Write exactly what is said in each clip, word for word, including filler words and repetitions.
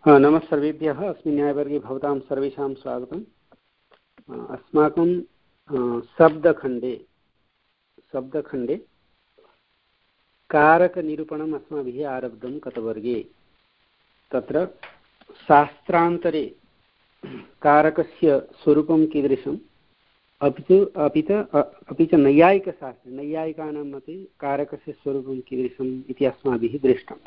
हाँ, नमः सर्वेभ्यः। अस्मिन् न्यायवर्गे भवतां सर्वेषां स्वागतम्। अस्माकं शब्दखण्डे शब्दखण्डे कारकनिरूपणम् अस्माभिः आरब्धं गतवर्गे। तत्र शास्त्रान्तरे कारकस्य स्वरूपं कीदृशम्, अपि च अपि च अपि च नैयायिकशास्त्रे नैयायिकानां मते कारकस्य स्वरूपं कीदृशम् इति अस्माभिः दृष्टम्।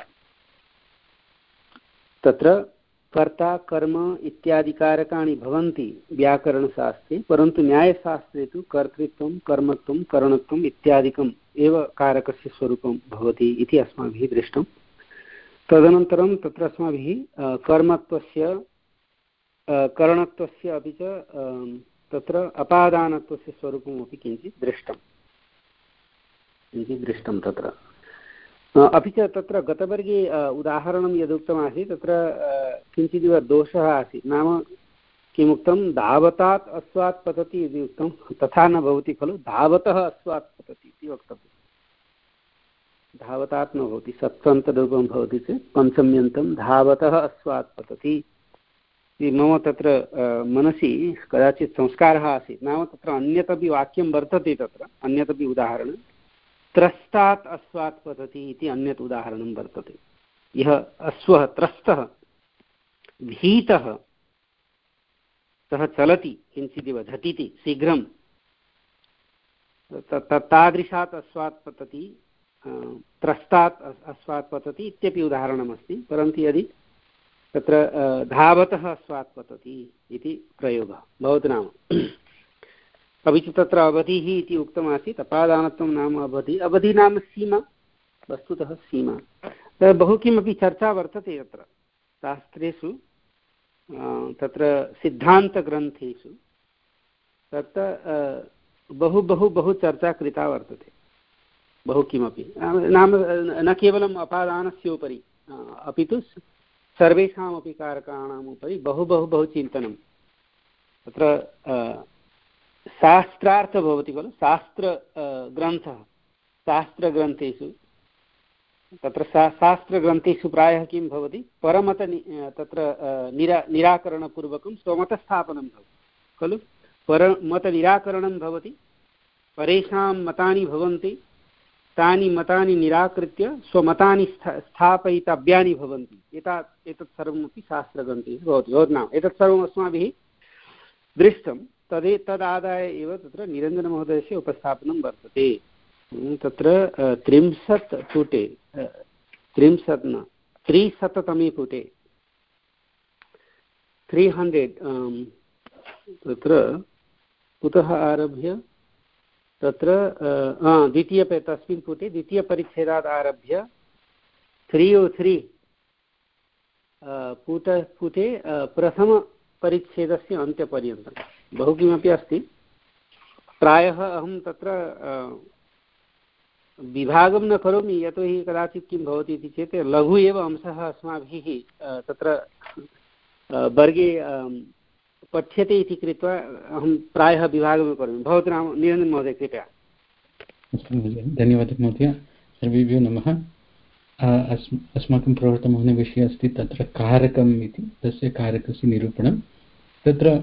तत्र कर्ता कर्म इत्यादि कारकाणि भवन्ति व्याकरणशास्त्रे, परन्तु न्यायशास्त्रे तु कर्तृत्वं कर्मत्वं करणत्वम् इत्यादिकम् एव कारकस्य स्वरूपं भवति इति अस्माभिः दृष्टं। तदनन्तरं तत्र अस्माभिः कर्मत्वस्य करणत्वस्य अपि च तत्र अपादानत्वस्य स्वरूपमपि किञ्चित् दृष्टं किञ्चित् दृष्टं तत्र। अपि च तत्र गतवर्गे उदाहरणं यदुक्तमासीत् तत्र किञ्चिदिव दोषः आसीत्। नाम किमुक्तं, धावतात् अस्वात् पतति इति उक्तं, तथा न भवति खलु, धावतः अस्वात् पतति इति वक्तव्यं। धावतात् न भवति, सत्सन्तरूपं भवति चेत् पञ्चम्यन्तं धावतः अस्वात् पतति। मम तत्र मनसि कदाचित् संस्कारः आसीत्। नाम तत्र अन्यदपि वाक्यं वर्तते, तत्र अन्यदपि उदाहरणं, त्रस्तात् अस्वात् पतति इति अन्यत् उदाहरणं वर्तते। यः अश्वः त्रस्तः भीतः सः चलति, किञ्चिदिव झटिति शीघ्रं, तादृशात् अस्वात् पतति, त्रस्तात् अश्वात् पतति इत्यपि उदाहरणमस्ति। परन्तु यदि तत्र धावतः अस्वात् पतति इति प्रयोगः भवतु नाम। अपि च तत्र अवधिः इति उक्तमासीत्। अपादानत्वं नाम अवधि, अवधि नाम सीमा, वस्तुतः सीमा। बहु किमपि चर्चा वर्तते तत्र शास्त्रेषु, तत्र सिद्धान्तग्रन्थेषु तत्र बहु बहु बहु चर्चा कृता वर्तते। बहु किमपि नाम न केवलम् अपादानस्य उपरि, अपि तु सर्वेषामपि कारकाणाम् उपरि बहु बहु बहु चिन्तनं। तत्र शास्त्रार्थः भवति खलु, शास्त्र ग्रन्थः, शास्त्रग्रन्थेषु तत्र शा शास्त्रग्रन्थेषु प्रायः किं भवति, परमत तत्र निरा निराकरणपूर्वकं स्वमतस्थापनं भवति खलु। परमतनिराकरणं भवति, परेषां मतानि भवन्ति, तानि मतानि निराकृत्य स्वमतानि स्था स्थापयितव्यानि भवन्ति। एतत् एतत् सर्वमपि शास्त्रग्रन्थेषु भवति। भवति नाम एतत् सर्वम् अस्माभिः दृष्टं। तदे तदादाय एव तत्र निरञ्जनमहोदयस्य उपस्थापनं वर्तते। तत्र त्रिंशत् पुटे त्रिंशत् न त्रिशततमे पुटे त्री हण्ड्रेड् तत्र कुतः आरभ्य तत्र द्वितीय तस्मिन् पुटे द्वितीयपरिच्छेदात् आरभ्य त्री ओ त्री पुट पुटे प्रथमपरिच्छेदस्य अन्त्यपर्यन्तं बहु किमपि अस्ति। प्रायः अहं तत्र विभागं न करोमि, यतोहि कदाचित् किं भवति इति चेत् लघु एव अंशः अस्माभिः तत्र वर्गे पठ्यते इति कृत्वा अहं प्रायः विभागं करोमि। भवतु नाम निरञ्जन महोदय कृपया। धन्यवादः महोदय। सर्वेभ्यो नमः। अस्माकं प्रवर्तमानः विषयः अस्ति तत्र कारकम् इति, तस्य कारकस्य निरूपणं। तत्र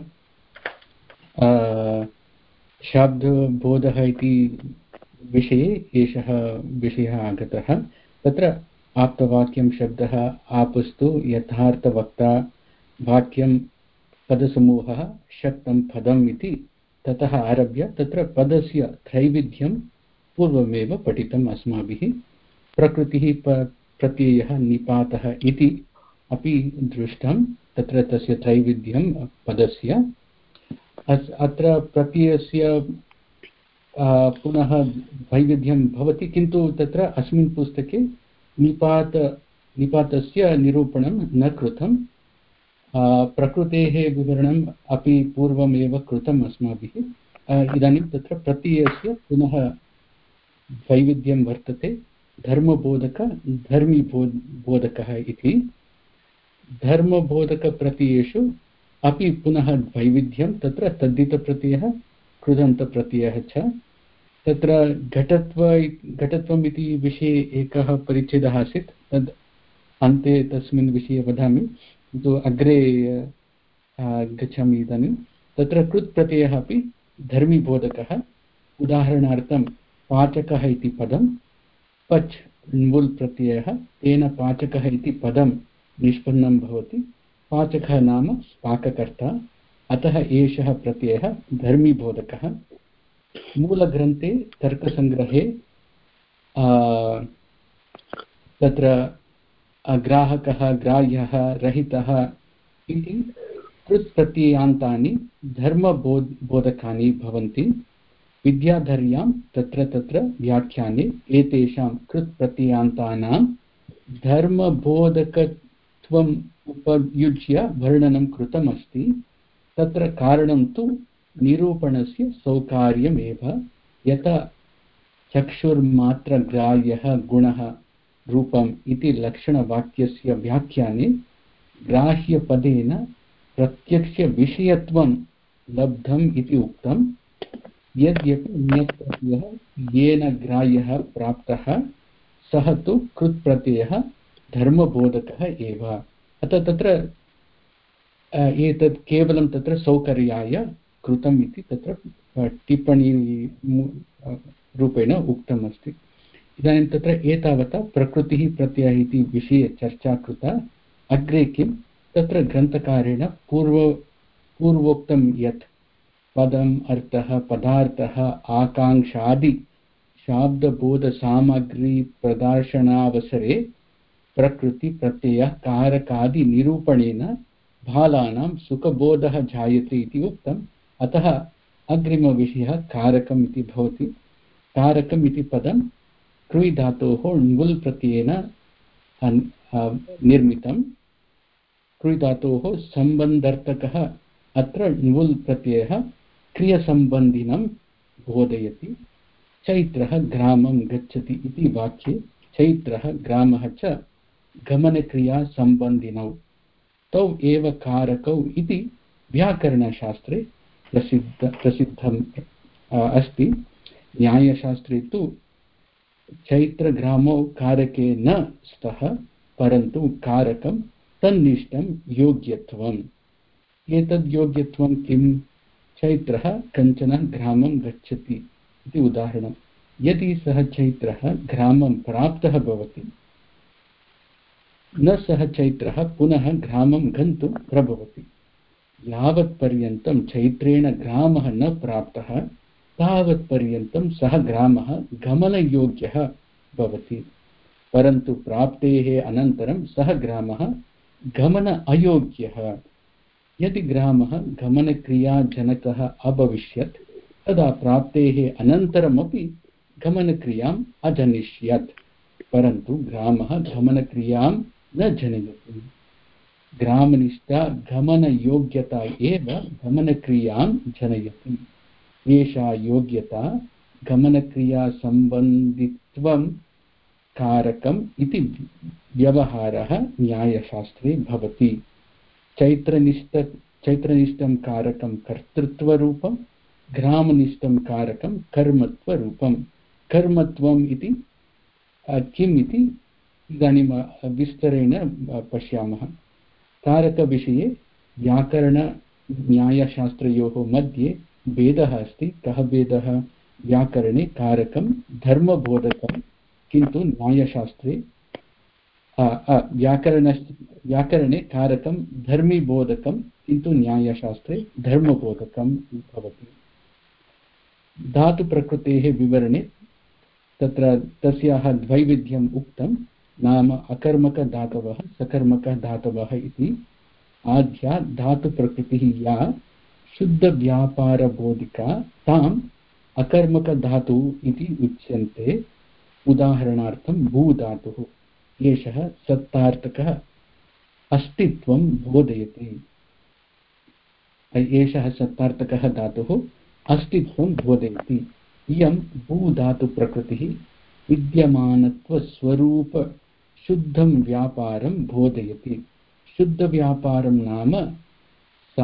शाब्दबोधः इति विषये एषः विषयः आगतः। तत्र आप्तवाक्यं शब्दः, आपस्तु यथार्थवक्ता, वाक्यं पदसमूहः, शक्तं पदम् इति ततः आरभ्य तत्र पदस्य त्रैविध्यं पूर्वमेव पठितम् अस्माभिः। प्रकृतिः प्रत्ययः निपातः इति अपि दृष्टं। तत्र तस्य त्रैविध्यं पदस्य अत्र प्रत्ययस्य पुनः वैविध्यं भवति, किन्तु तत्र अस्मिन् पुस्तके निपात निपातस्य निरूपणं न कृतं। प्रकृतेः विवरणम् अपि पूर्वमेव कृतम् अस्माभिः। इदानीं तत्र प्रत्ययस्य पुनः वैविध्यं वर्तते। धर्मबोधक धर्मी बोधकः इति। धर्मबोधकप्रत्ययेषु अपि पुनः वैविध्यं, तत्र तद्धितप्रत्ययः कृदन्तप्रत्ययः च। तत्र घटत्व घटत्वम् इति विषये एकः परिच्छेदः आसीत्, तद् अन्ते तस्मिन् विषये वदामि। किन्तु अग्रे गच्छामि इदानीं। तत्र कृत् प्रत्ययः अपि धर्मीबोधकः। उदाहरणार्थं पाचकः इति पदं पच् ण्वुल् प्रत्ययः, तेन पाचकः इति पदं निष्पन्नं भवति। पाचकः नाम पाककर्ता, अतः एषः प्रत्ययः धर्मीबोधकः। मूलग्रन्थे तर्कसङ्ग्रहे तत्र ग्राहकः, ग्राह्यः, रहितः इति कृत् प्रत्ययान्तानि धर्मबोध बोधकानि भवन्ति। विद्याधर्यां तत्र तत्र व्याख्याने एतेषां कृत् प्रत्ययान्तानां धर्मबोधकत्वम् उपयुज्य वर्णनं कृतमस्ति। तत्र कारणं तु निरूपणस्य सौकार्यमेव। यथा चक्षुर्मात्रग्राह्यः गुणः रूपम् इति लक्षणवाक्यस्य व्याख्याने ग्राह्यपदेन प्रत्यक्षविषयत्वं लब्धम् इति उक्तम्। यद्यपि ण्यत् प्रत्ययः येन ग्राह्यः प्राप्तः सः तु कृत् प्रत्ययः धर्मबोधकः एव। अतः तत्र एतत् केवलं तत्र सौकर्याय कृतम् इति तत्र टिप्पणी रूपेण उक्तम् अस्ति। इदानीं तत्र एतावता प्रकृतिः प्रत्ययः इति विषये चर्चा कृता। अग्रे किं तत्र ग्रन्थकारेण पूर्व पूर्वोक्तं यत् पदम्, अर्थः, पदार्थः, आकाङ्क्षादि शाब्दबोधसामग्री प्रदर्शनावसरे प्रकृतिप्रत्ययः कारकादि निरूपणेन बालानां सुखबोधः जायते इति उक्तम्। अतः अग्रिमविषयः कारकम् इति भवति। कारकम् इति पदं कृञ् धातोः ण्वुल् प्रत्ययेन निर्मितं। कृञ् धातोः सम्बन्धर्थकः अत्र ण्वुल् प्रत्ययः क्रियसम्बन्धिनं बोधयति। चैत्रः ग्रामं गच्छति इति वाक्ये चैत्रः ग्रामः च गमनक्रियासम्बन्धिनौ तौ एव कारकौ इति व्याकरणशास्त्रे प्रसिद्ध प्रसिद्धम् अस्ति। न्यायशास्त्रे तु चैत्रग्रामौ कारके न स्तः, परन्तु कारकं तन्निष्ठं योग्यत्वम्। एतद् योग्यत्वं किं? चैत्रः कञ्चन ग्रामं गच्छति इति उदाहरणं। यदि सः चैत्रः ग्रामं प्राप्तः भवति, न सः चैत्रः पुनः ग्रामं गन्तुं प्रभवति। यावत्पर्यन्तं चैत्रेण ग्रामः न प्राप्तः तावत्पर्यन्तं सः ग्रामः गमनयोग्यः भवति, परन्तु प्राप्तेः अनन्तरं सः ग्रामः गमन अयोग्यः। यदि ग्रामः गमनक्रियाजनकः अभविष्यत् तदा प्राप्तेः अनन्तरमपि गमनक्रियाम् अजनिष्यत्, परन्तु ग्रामः गमनक्रियां न जनयति। ग्रामनिष्ठा गमनयोग्यता एव गमनक्रियां जनयति। एषा योग्यता गमनक्रियासम्बन्धित्वं कारकम् इति व्यवहारः न्यायशास्त्रे भवति। चैत्रनिष्ठ चैत्रनिष्ठं कारकं कर्तृत्वरूपं, ग्रामनिष्ठं कारकं कर्मत्वरूपं। कर्मत्वम् इति किम् इति इदानीं विस्तरेण पश्यामः। कारकविषये व्याकरणन्यायशास्त्रयोः मध्ये भेदः अस्ति। कः भेदः? व्याकरणे कारकं धर्मबोधकं, किन्तु न्यायशास्त्रे व्याकरण व्याकरणे कारकं धर्मीबोधकं, किन्तु न्यायशास्त्रे धर्मबोधकं भवति। धातुप्रकृतेः विवरणे तत्र तस्याः द्वैविध्यम् उक्तं, नाम अकर्मकधातवः सकर्मकधातवः इति। आद्या धातुप्रकृतिः या शुद्धव्यापारबोधिका ताम् अकर्मकधातुः इति उच्यन्ते। उदाहरणार्थं भूधातुः, एषः सत्तार्थकः अस्तित्वं बोधयति। एषः सत्तार्थकः धातुः अस्तित्वं बोधयति। इयं भूधातुप्रकृतिः विद्यमानत्वस्वरूप शुद्धं व्यापारं बोधयति। शुद्धव्यापारं नाम सा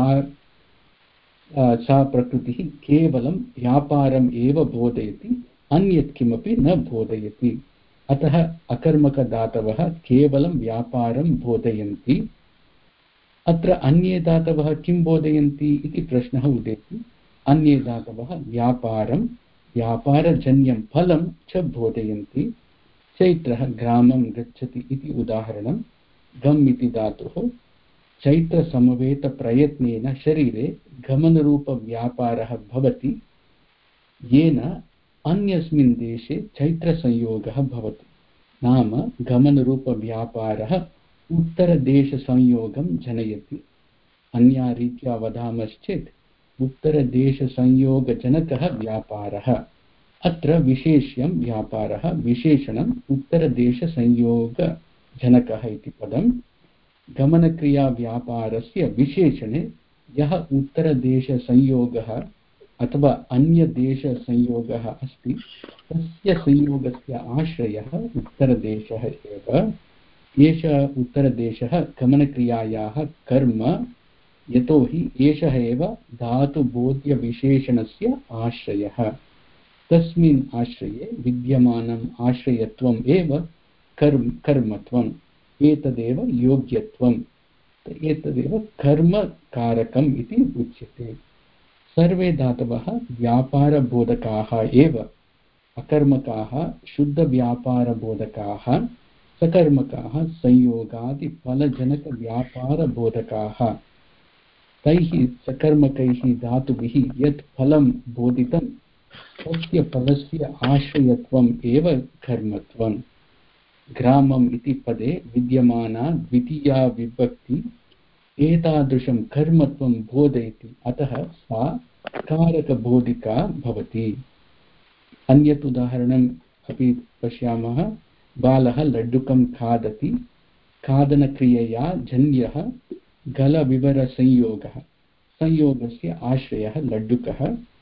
सा प्रकृतिः केवलं व्यापारम् एव बोधयति, अन्यत् किमपि न बोधयति। अतः अकर्मकधातवः केवलं व्यापारं बोधयन्ति। अत्र अन्ये धातवः किं बोधयन्ति इति प्रश्नः उदेति। अन्ये धातवः व्यापारं व्यापारजन्यं फलं च बोधयन्ति। चैत्रः ग्रामं गच्छति इति उदाहरणं। गम् इति धातुः चैत्रसमवेतप्रयत्नेन शरीरे गमनरूपव्यापारः भवति, येन अन्यस्मिन् देशे चैत्रसंयोगः भवति। नाम गमनरूपव्यापारः उत्तरदेशसंयोगं जनयति। अन्या रीत्या वदामश्चेत् उत्तरदेशसंयोगजनकः व्यापारः। अत्र विशेष्यं व्यापारः, विशेषणम् उत्तरदेशसंयोगजनकः इति पदम्। गमनक्रियाव्यापारस्य विशेषणे यः उत्तरदेशसंयोगः अथवा अन्यदेशसंयोगः अस्ति तस्य संयोगस्य आश्रयः उत्तरदेशः एव। एषः उत्तरदेशः गमनक्रियायाः कर्म, यतोहि एषः एव धातुबोध्यविशेषणस्य आश्रयः। तस्मिन् आश्रये विद्यमानम् आश्रयत्वम् एव कर्म कर्मत्वम्, एतदेव योग्यत्वम्, एतदेव कर्मकारकम् इति उच्यते। सर्वे धातवः व्यापारबोधकाः एव। अकर्मकाः शुद्धव्यापारबोधकाः, सकर्मकाः संयोगादिफलजनकव्यापारबोधकाः। तैः सकर्मकैः धातुभिः यत् फलं बोधितं तस्य फलस्य आश्रयत्वम् एव कर्मत्वम्। ग्रामम् इति पदे विद्यमाना द्वितीया विभक्ति एतादृशं कर्मत्वं बोधयति, अतः सा कारकबोधिका भवति। अन्यत् उदाहरणम् अपि पश्यामः। बालः लड्डुकं खादति। खादनक्रियया जन्यः गलविवरसंयोगः, संयोगस्य आश्रयः लड्डुकः।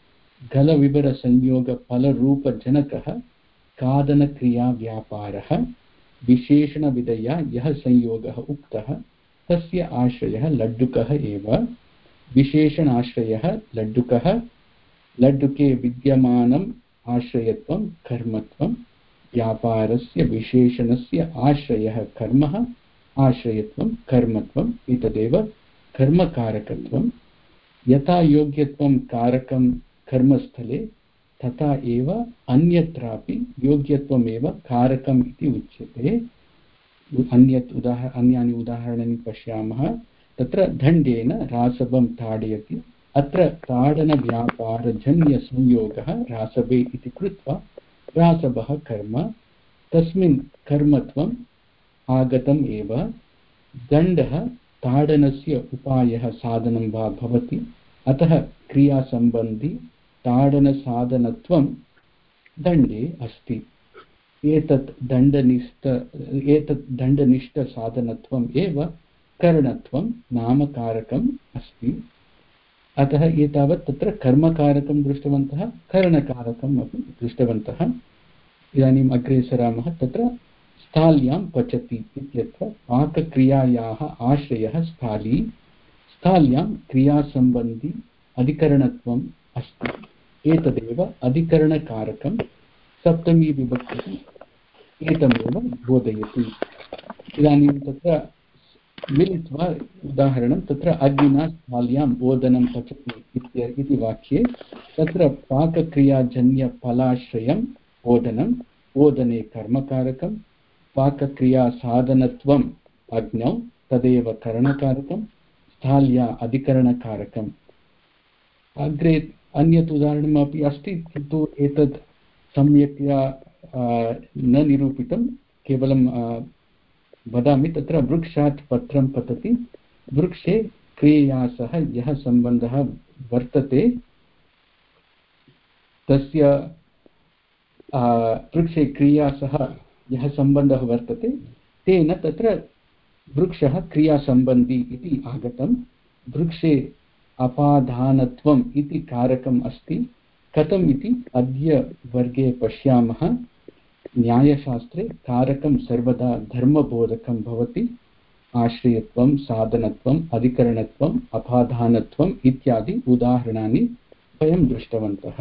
गलविवरसंयोगफलरूपजनकः खादनक्रियाव्यापारः। विशेषणविधया यः संयोगः उक्तः तस्य आश्रयः लड्डुकः एव। विशेषणाश्रयः लड्डुकः। लड्डुके विद्यमानम् आश्रयत्वं कर्मत्वं। व्यापारस्य विशेषणस्य आश्रयः कर्मः, आश्रयत्वं कर्मत्वम्, एतदेव कर्मकारकत्वं। यथा योग्यत्वं कारकं कर्मस्थले तथा एव अन्यत्रापि योग्यत्वमेव कारकम् इति उच्यते। अन्यत् उदाहर अन्यानि उदाहरणानि पश्यामः। तत्र दण्डेन रासवं ताडयति। अत्र ताडनव्यापारजन्यसंयोगः रासवे इति कृत्वा रासवः कर्म, तस्मिन् कर्मत्वम् आगतम् एव। दण्डः ताडनस्य उपायः साधनं वा भवति, अतः क्रियासम्बन्धी ताडनसाधनत्वं दण्डे अस्ति। एतत् दण्डनिष्ठ एतत् दण्डनिष्ठसाधनत्वम् एव करणत्वं नामकारकम् अस्ति। अतः एतावत् तत्र कर्मकारकं दृष्टवन्तः, करणकारकम् अपि दृष्टवन्तः। इदानीम् अग्रे सरामः। तत्र स्थाल्यां पचति इत्यत्र पाकक्रियायाः आश्रयः स्थाली। स्थाल्यां क्रियासम्बन्धी अधिकरणत्वम् अस्ति, एतदेव अधिकरणकारकं। सप्तमी विभक्तिः एतमेव बोधयति। इदानीं तत्र मिलित्वा उदाहरणं। तत्र अग्निना स्थाल्यां ओदनं पचति इति वाक्ये तत्र पाकक्रियाजन्यफलाश्रयम् ओदनम्, ओदने कर्मकारकं। पाकक्रियासाधनत्वम् अग्नौ, तदेव करणकारकं। स्थाल्या अधिकरणकारकम्। अग्रे अन्यत् उदाहरणमपि अस्ति, किन्तु एतत् सम्यक्तया न निरूपितं, केवलं वदामि। तत्र वृक्षात् पत्रं पतति। वृक्षे क्रियया सह यः सम्बन्धः वर्तते तस्य वृक्षे क्रिया सह यः सम्बन्धः वर्तते तेन तत्र वृक्षः क्रियासम्बन्धी इति आगतं। वृक्षे अपादानत्वम् इति कारकम् अस्ति। कथम् इति अद्य वर्गे पश्यामः। न्यायशास्त्रे कारकं सर्वदा धर्मबोधकं भवति। आश्रयत्वं, साधनत्वम्, अधिकरणत्वम्, अपादानत्वम् इत्यादि उदाहरणानि वयं दृष्टवन्तः।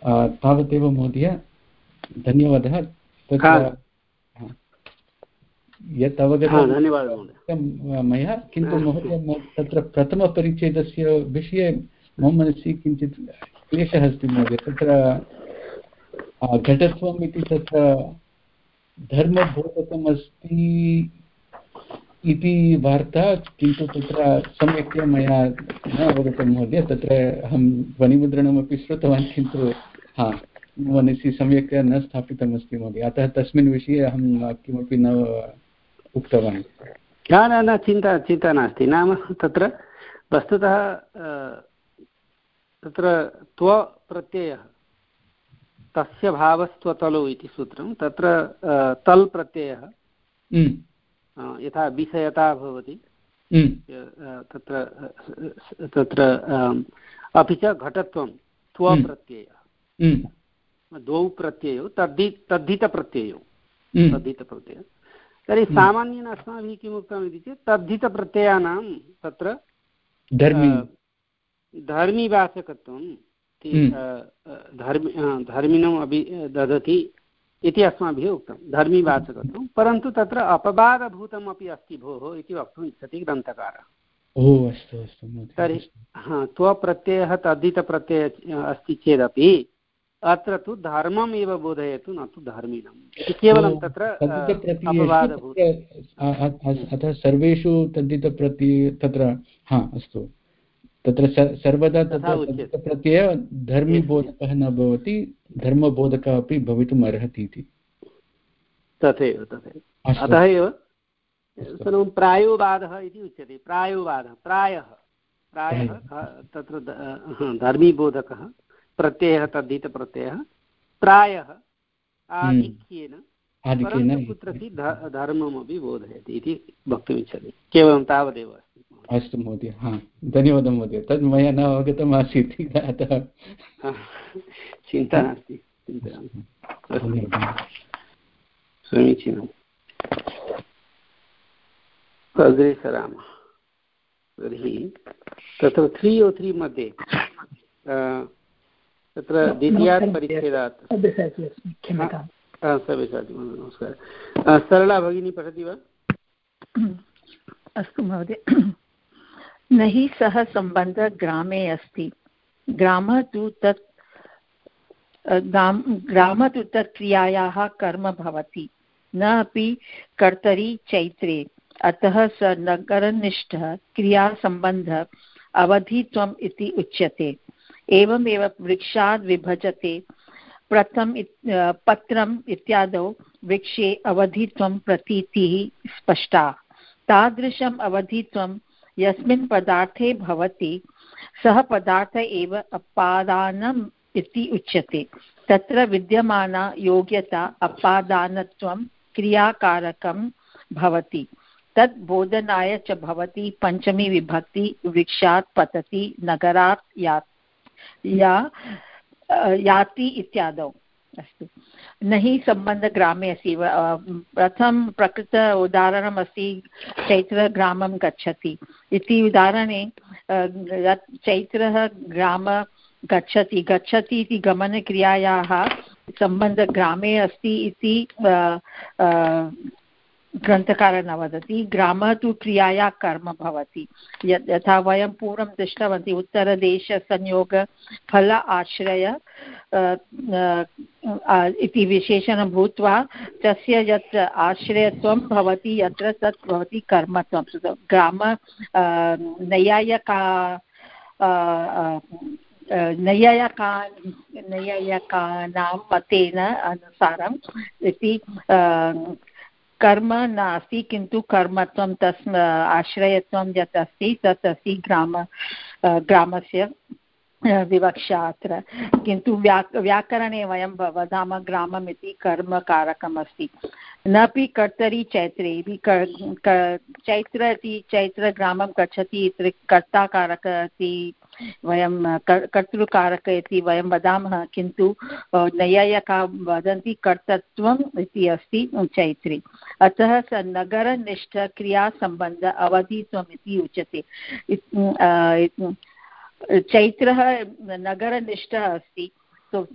तावदेव महोदय, धन्यवादः। यत् अवगतं धन्यवादः महोदय मया, किन्तु महोदय तत्र प्रथमपरिच्छेदस्य विषये मम मनसि किञ्चित् क्लेशः अस्ति महोदय। तत्र घटत्वम् इति तत्र धर्मबोधकम् अस्ति इति वार्ता, किन्तु तत्र सम्यक्तया मया न अवगतं महोदय। तत्र अहं ध्वनिमुद्रणमपि श्रुतवान्, किन्तु हा मनसि सम्यक्तया न स्थापितमस्ति महोदय, अतः तस्मिन् विषये अहं किमपि न उक्तवान्। न न चिन्ता चिन्ता नास्ति। नाम तत्र वस्तुतः तत्र त्व प्रत्ययः तस्य भावस्त्वतलौ इति सूत्रं। तत्र तल् प्रत्ययः यथा विषयता भवति तत्र तत्र अपि च घटत्वं त्वप्रत्ययः, द्वौ प्रत्ययौ तद्धि तद्धितप्रत्ययौ तद्धितप्रत्ययः। तर्हि सामान्येन अस्माभिः किम् उक्तम् इति चेत् तद्धितप्रत्ययानां तत्र धर्मीवाचकत्वं धर्मि धर्मिणम् अपि ददति इति अस्माभिः उक्तं, धर्मीवाचकत्वं। परन्तु तत्र अपवादभूतम् अपि अस्ति भोः इति वक्तुम् इच्छति ग्रन्थकारः। ओ अस्तु अस्तु। तर्हि हा त्वप्रत्ययः तद्धितप्रत्ययः अस्ति चेदपि अत्र तु धर्मम् एव बोधयतु, न तु धर्मिणम् इति केवलं तत्र अपवादभूतम्। अतः सर्वेषु तद्धितप्रत्यय तत्र हा अस्तु, तत्र सर्वदा तत्र प्रत्ययः धर्मीबोधकः न भवति, धर्मबोधकः अपि भवितुम् अर्हति इति। तथैव तथैव अतः एव सर्वं प्रायोवादः इति उच्यते। प्रायोवादः प्रायः प्रायः तत्र धर्मीबोधकः प्रत्ययः तद्धितप्रत्ययः प्रायः आधिक्येन परन्तु कुत्रचित् धर्ममपि बोधयति इति वक्तुमिच्छति। केवलं तावदेव अस्ति। अस्तु महोदय, हा धन्यवादः महोदय। तद् मया न अवगतम् आसीत्, अतः चिन्ता नास्ति चिन्ता नास्ति। समीचीनम्। अग्रे सरामः। तर्हि तत्र त्री ओ त्री मध्ये तत्र द्वितीयात् परिच्छेदात् नमस्कारः सरला भगिनी पठति वा? अस्तु महोदय। न हि सः सम्बन्धः ग्रामे अस्ति, ग्रामः तु तत् ग्रामः तु तत् क्रियायाः कर्म भवति, न अपि कर्तरि चैत्रे। अतः स नगरनिष्ठः क्रियासम्बन्धः अवधित्वम् इति उच्यते। एवमेव वृक्षात् विभजते प्रथम पत्रम् इत्यादौ वृक्षे अवधित्वं प्रतीतिः स्पष्टा। तादृशम् अवधित्वं यस्मिन् पदार्थे भवति सः पदार्थ एव अपादानम् इति उच्यते। तत्र विद्यमाना योग्यता अपादानत्वं क्रियाकारकं भवति। तत् बोधनाय च भवति पञ्चमी विभक्ति वृक्षात् पतति नगरात् या या याति इत्यादौ। अस्तु। न हि सम्बन्धग्रामे अस्ति। प्रथम प्रकृत उदाहरणम् अस्ति चैत्रग्रामं गच्छति इति उदाहरणे चैत्रः ग्राम गच्छति गच्छति इति गमनक्रियायाः सम्बन्धग्रामे अस्ति इति ग्रन्थकारः न वदति। ग्रामः तु क्रियाया कर्म भवति। यथा वयं पूर्वं दृष्टवन्तः उत्तरदेशसंयोग फल आश्रय इति विशेषणं भूत्वा तस्य यत् आश्रयत्वं भवति यत्र तत् भवति कर्मत्वं। ग्राम नैयायिका नैयायिका नैयायिकानां मतेन अनुसारम् इति कर्म नास्ति, किन्तु कर्मत्वं तस् आश्रयत्वं यत् अस्ति तत् अस्ति ग्राम ग्रामस्य विवक्षा अत्र। किन्तु व्या व्याकरणे वयं वदामः ग्रामम् इति कर्मकारकम् अस्ति। नापि कर्तरि चैत्रे इति चैत्र इति चैत्रग्रामं गच्छति इति कर्ताकारक इति वयं कर्तृकारक इति वयं वदामः, किन्तु नैयायिकाः वदन्ति कर्तृत्वम् इति अस्ति चैत्रे। अतः स नगरनिष्ठ क्रियासम्बन्ध अवधित्वम् इति उच्यते। चैत्रः नगरनिष्ठः अस्ति,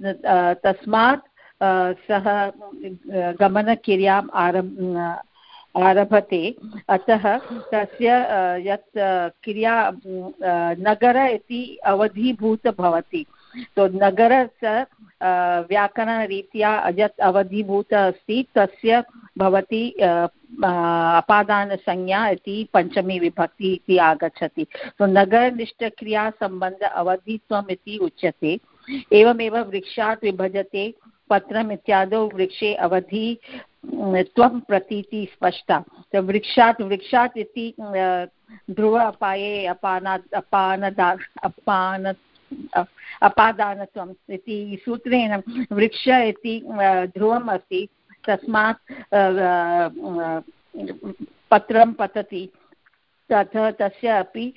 तस्मात् सः गमनक्रियाम् आरम् आरभते अतः तस्य यत् क्रिया नगर इति अवधिभूत भवति। तो नगरस्य व्याकरणरीत्या यत् अवधिभूत अस्ति तस्य भवति अपादानसंज्ञा इति पञ्चमी विभक्ति इति आगच्छति। तो नगरनिष्ठक्रियासम्बन्ध अवधित्वम् इति उच्यते। एवमेव वृक्षात् विभजते पत्रम् इत्यादौ वृक्षे अवधि त्वं प्रतीति स्पष्टा। तो वृक्षात् वृक्षात् इति ध्रुव अपाये अपानात् अपानदा अपान अपादानत्वम् इति सूत्रेण वृक्ष इति ध्रुवम् अस्ति, तस्मात् पत्रं पतति, तथा तस्य अपि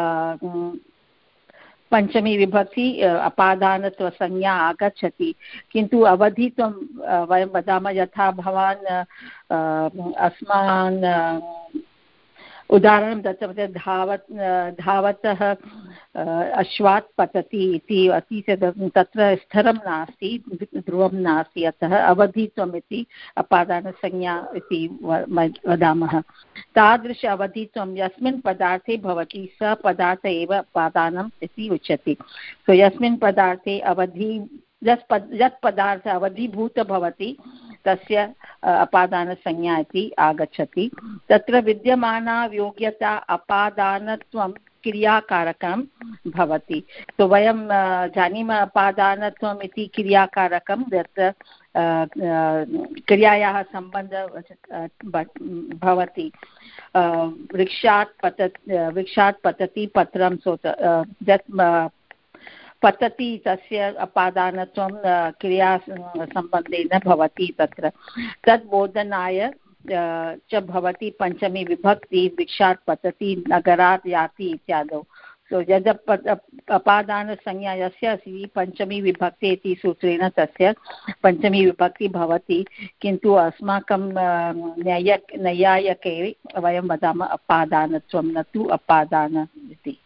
पञ्चमी विभक्ति अपादानत्वसंज्ञा आगच्छति। किन्तु अवधित्वं वयं वदामः, यथा भवान् अस्मान् उदाहरणं दत्तवन्तः, धावत् धावतः अश्वात् पतति इति अति तत्र स्थरं नास्ति, ध्रुवं नास्ति, अतः अवधित्वम् इति अपादानसंज्ञा इति वदामः। तादृश अवधित्वं यस्मिन् पदार्थे भवति स पदार्थ एव अपादानम् इति उच्यते। सो यस्मिन् पदार्थे अवधि यत् पद यत् पदार्थ अवधिभूत भवति तस्य अपादानसंज्ञा इति आगच्छति। तत्र विद्यमाना योग्यता अपादानत्वं क्रियाकारकं भवति। तो वयं जानीमः अपादानत्वम् इति क्रियाकारकं यत् क्रियायाः सम्बन्धः भवति। वृक्षात् पतत् वृक्षात् पतति पत्रं सोत यत् पतति तस्य अपादानत्वं क्रिया सम्बन्धेन भवति। तत्र तद् बोधनाय च भवति पञ्चमी विभक्ति वृक्षात् पतति नगरात् याति इत्यादौ। सो यद् अपादानसंज्ञा यस्य अस्ति पञ्चमी विभक्ति इति सूत्रेण तस्य पञ्चमी विभक्ति भवति। किन्तु अस्माकं न्याय नैयायिके वयं वदामः अपादानत्वं, न तु अपादान इति।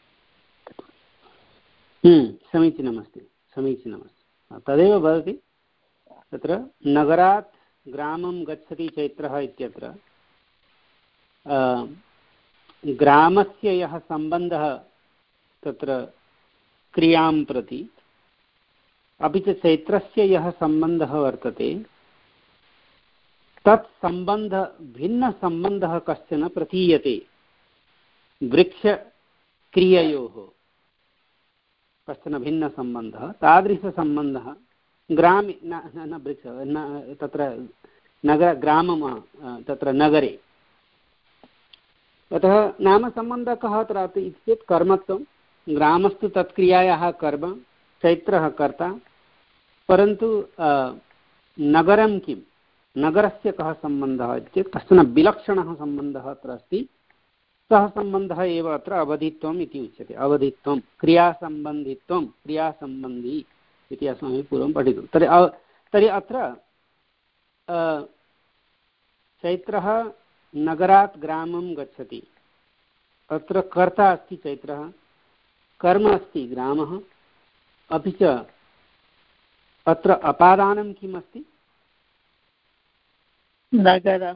समीचीनमस्ति समीचीनमस्ति तदेव भवति। तत्र नगरात् ग्रामं गच्छति चैत्रः इत्यत्र ग्रामस्य यः सम्बन्धः तत्र क्रियां प्रति, अपि च चैत्रस्य यः सम्बन्धः वर्तते तत् सम्बन्धः भिन्नसम्बन्धः कश्चन प्रतीयते वृक्षक्रिययोः, कश्चन भिन्नसम्बन्धः। तादृशसम्बन्धः ग्रामे न न वृक्ष न तत्र नगर ग्रामं तत्र नगरे। अतः नाम सम्बन्धः कः अत्र इति चेत् कर्मत्वं। ग्रामस्तु तत्क्रियायाः कर्म, चैत्रः कर्ता, परन्तु नगरं किं, नगरस्य कः सम्बन्धः इति चेत् कश्चन विलक्षणः सम्बन्धः अत्र अस्ति। सः सम्बन्धः एव अत्र अवधित्वम् इति उच्यते। अवधित्वं क्रियासम्बन्धित्वं, क्रियासम्बन्धी इति अस्माभिः पूर्वं पठितं। तर्हि तर्हि अत्र चैत्रः नगरात् ग्रामं गच्छति, अत्र कर्ता अस्ति चैत्रः, कर्म अस्ति ग्रामः, अपि च अत्र अपादानं किम् अस्ति? नगर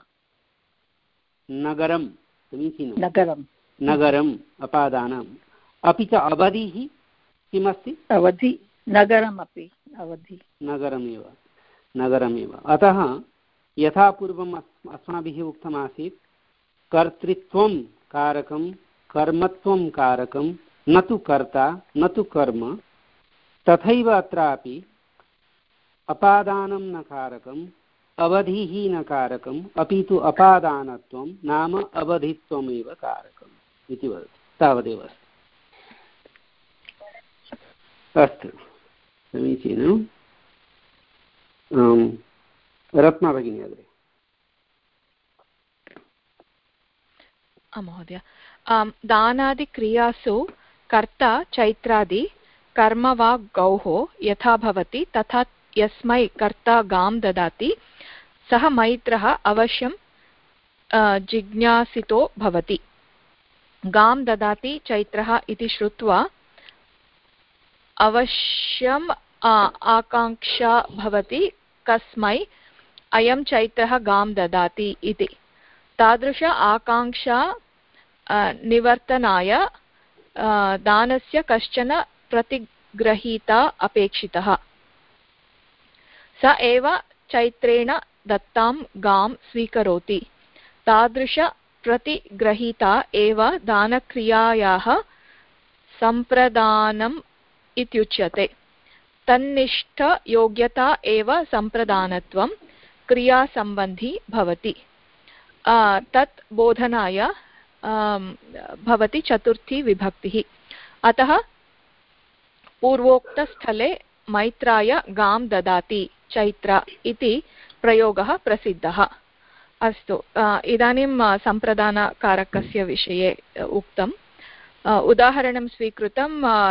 नगरं। समीचीनं, नगरं नगरम् अपादानम्, अपि च अवधिः किमस्ति? अवधि नगरमपि अवधि नगरमेव नगरमेव। अतः यथा पूर्वम् अस्माभिः उक्तमासीत् कर्तृत्वं कारकं कर्मत्वं कारकं, न तु कर्ता न तु कर्म, तथैव अत्रापि अपादानं न कारकम् अवधिः न कारकम्, अपि तु अपादानत्वं नाम अवधित्वमेव कारकम् इति वदति। तावदेव अस्ति। अस्तु, समीचीनं। रत्ना भगिनी अग्रे। महोदय, दानादिक्रियासु कर्ता चैत्रादि कर्म वा गौः यथा भवति तथा यस्मै कर्ता गां ददाति सः मैत्रः अवश्यं जिज्ञासितो भवति। गां ददाति चैत्रः इति श्रुत्वा अवश्यम् आकाङ्क्षा भवति कस्मै अयं चैत्रः गां ददाति इति। तादृश आकाङ्क्षा निवर्तनाय दानस्य कश्चन प्रतिग्रहीता अपेक्षितः। स एव चैत्रेण दत्तां गां स्वीकरोति। तादृश प्रतिग्रहीता एव दानक्रियायाः सम्प्रदानम् इत्युच्यते। तन्निष्ठयोग्यता एव सम्प्रदानत्वं क्रियासम्बन्धी भवति। तत् बोधनाय भवति चतुर्थी विभक्तिः। अतः पूर्वोक्तस्थले मैत्राय गां ददाति चैत्र इति प्रयोगः प्रसिद्धः। अस्तु, इदानीं सम्प्रदानकारकस्य विषये उक्तम्। उदाहरणं स्वीकृतं,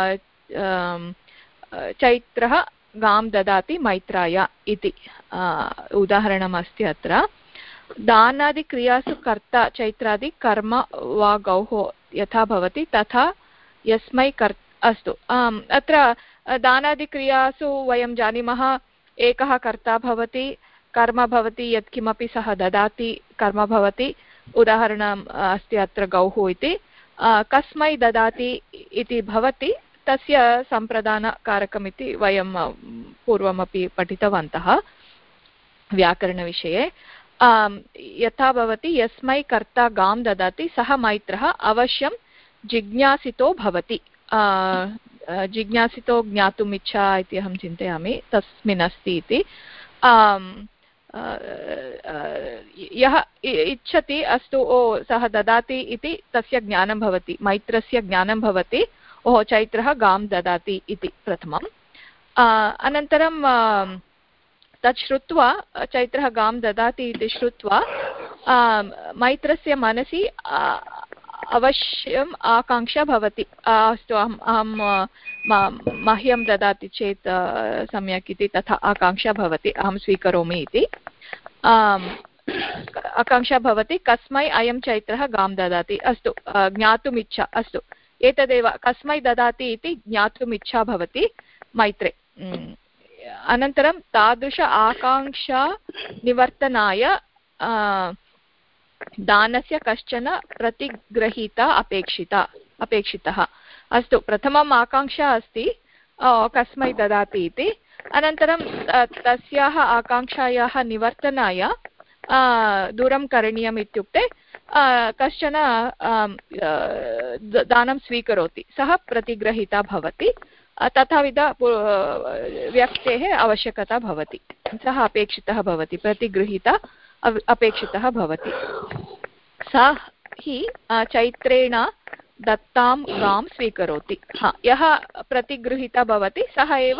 चैत्रः गां ददाति मैत्राय इति उदाहरणमस्ति। अत्र दानादिक्रियासु कर्ता चैत्रादि कर्म वा गौः यथा भवति तथा यस्मै कर् अस्तु, अत्र दानादिक्रियासु वयं जानीमः एकः कर्ता भवति, कर्म भवति, यत्किमपि सः ददाति कर्म भवति। उदाहरणम् अस्ति अत्र गौः इति। कस्मै ददाति इति भवति, तस्य सम्प्रदानकारकमिति वयं पूर्वमपि पठितवन्तः व्याकरणविषये। यथा भवति यस्मै कर्ता गां ददाति सः मैत्रः अवश्यं जिज्ञासितो भवति। जिज्ञासितो ज्ञातुम् इच्छा इति अहं चिन्तयामि, तस्मिन् अस्ति इति। यः इच्छति, अस्तु ओ सः ददाति इति तस्य ज्ञानं भवति, मैत्रस्य ज्ञानं भवति, ओहो चैत्रः गां ददाति इति प्रथमम्। अनन्तरं तत् श्रुत्वा, चैत्रः गां ददाति इति श्रुत्वा मैत्रस्य मनसि अवश्यम् आकाङ्क्षा भवति, अस्तु अहम् अहं मह्यं ददाति चेत् सम्यक् इति, तथा आकाङ्क्षा भवति, अहं स्वीकरोमि इति आकाङ्क्षा भवति। कस्मै अयं चैत्रः गां ददाति, अस्तु ज्ञातुम् इच्छा, अस्तु एतदेव कस्मै ददाति इति ज्ञातुम् इच्छा भवति मैत्रे। अनन्तरं तादृश आकाङ्क्षा निवर्तनाय दानस्य कश्चन प्रतिग्रहीता अपेक्षिता अपेक्षितः। अस्तु, प्रथमम् आकाङ्क्षा अस्ति कस्मै ददाति इति। अनन्तरं तस्याः आकाङ्क्षायाः निवर्तनाय दूरं करणीयम् इत्युक्ते कश्चन दानं स्वीकरोति, सः प्रतिग्रहीता भवति। तथाविध व्यक्तेः आवश्यकता भवति, सः अपेक्षितः भवति, प्रतिगृहीता अपेक्षितः भवति। सः हि चैत्रेण दत्तां गां स्वीकरोति। हा, यः प्रतिगृहीता भवति सः एव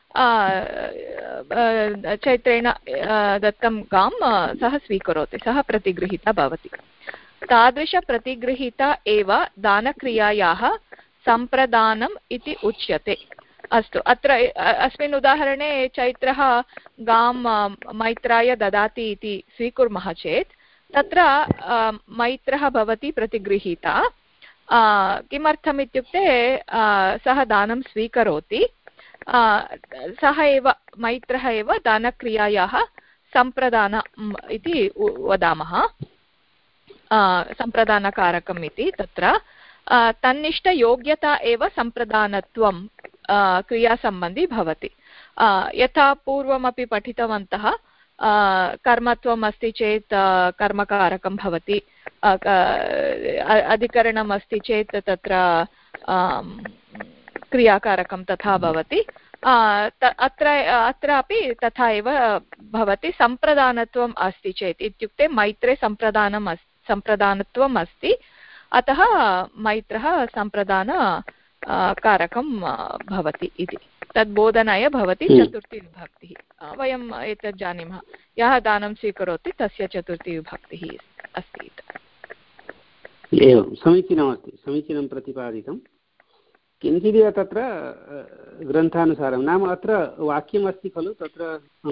चैत्रेण दत्तं गां सः स्वीकरोति, सः प्रतिगृहीता भवति। तादृशप्रतिगृहीता एव दानक्रियायाः सम्प्रदानम् इति उच्यते। अस्तु, अत्र अस्मिन् उदाहरणे चैत्रः गां मैत्राय ददाति इति स्वीकुर्मः चेत् तत्र मैत्रः भवति प्रतिगृहीता। किमर्थम् इत्युक्ते सः दानं स्वीकरोति, सः एव मैत्रः एव दानक्रियायाः सम्प्रदानम् इति वदामः, सम्प्रदानकारकम् इति। तत्र तन्निष्ठयोग्यता एव सम्प्रदानत्वं क्रियासम्बन्धी भवति। यथा पूर्वमपि पठितवन्तः, कर्मत्वम् अस्ति चेत् कर्मकारकं भवति, अधिकरणम् अस्ति चेत् तत्र क्रियाकारकं तथा भवति। अत्र अत्रापि तथा एव भवति। सम्प्रदानत्वम् अस्ति चेत् इत्युक्ते मैत्रे सम्प्रदानम् अस्ति, सम्प्रदानत्वम् अस्ति, अतः मैत्रः सम्प्रदान कारकं भवति इति। तद्बोधनाय भवति चतुर्थी विभक्तिः। वयम् एतत् जानीमः, यः दानं स्वीकरोति तस्य चतुर्थी विभक्तिः अस्ति। एवं समीचीनमस्ति, समीचीनं प्रतिपादितं। किञ्चिदिव तत्र ग्रन्थानुसारं, नाम अत्र वाक्यमस्ति खलु, तत्र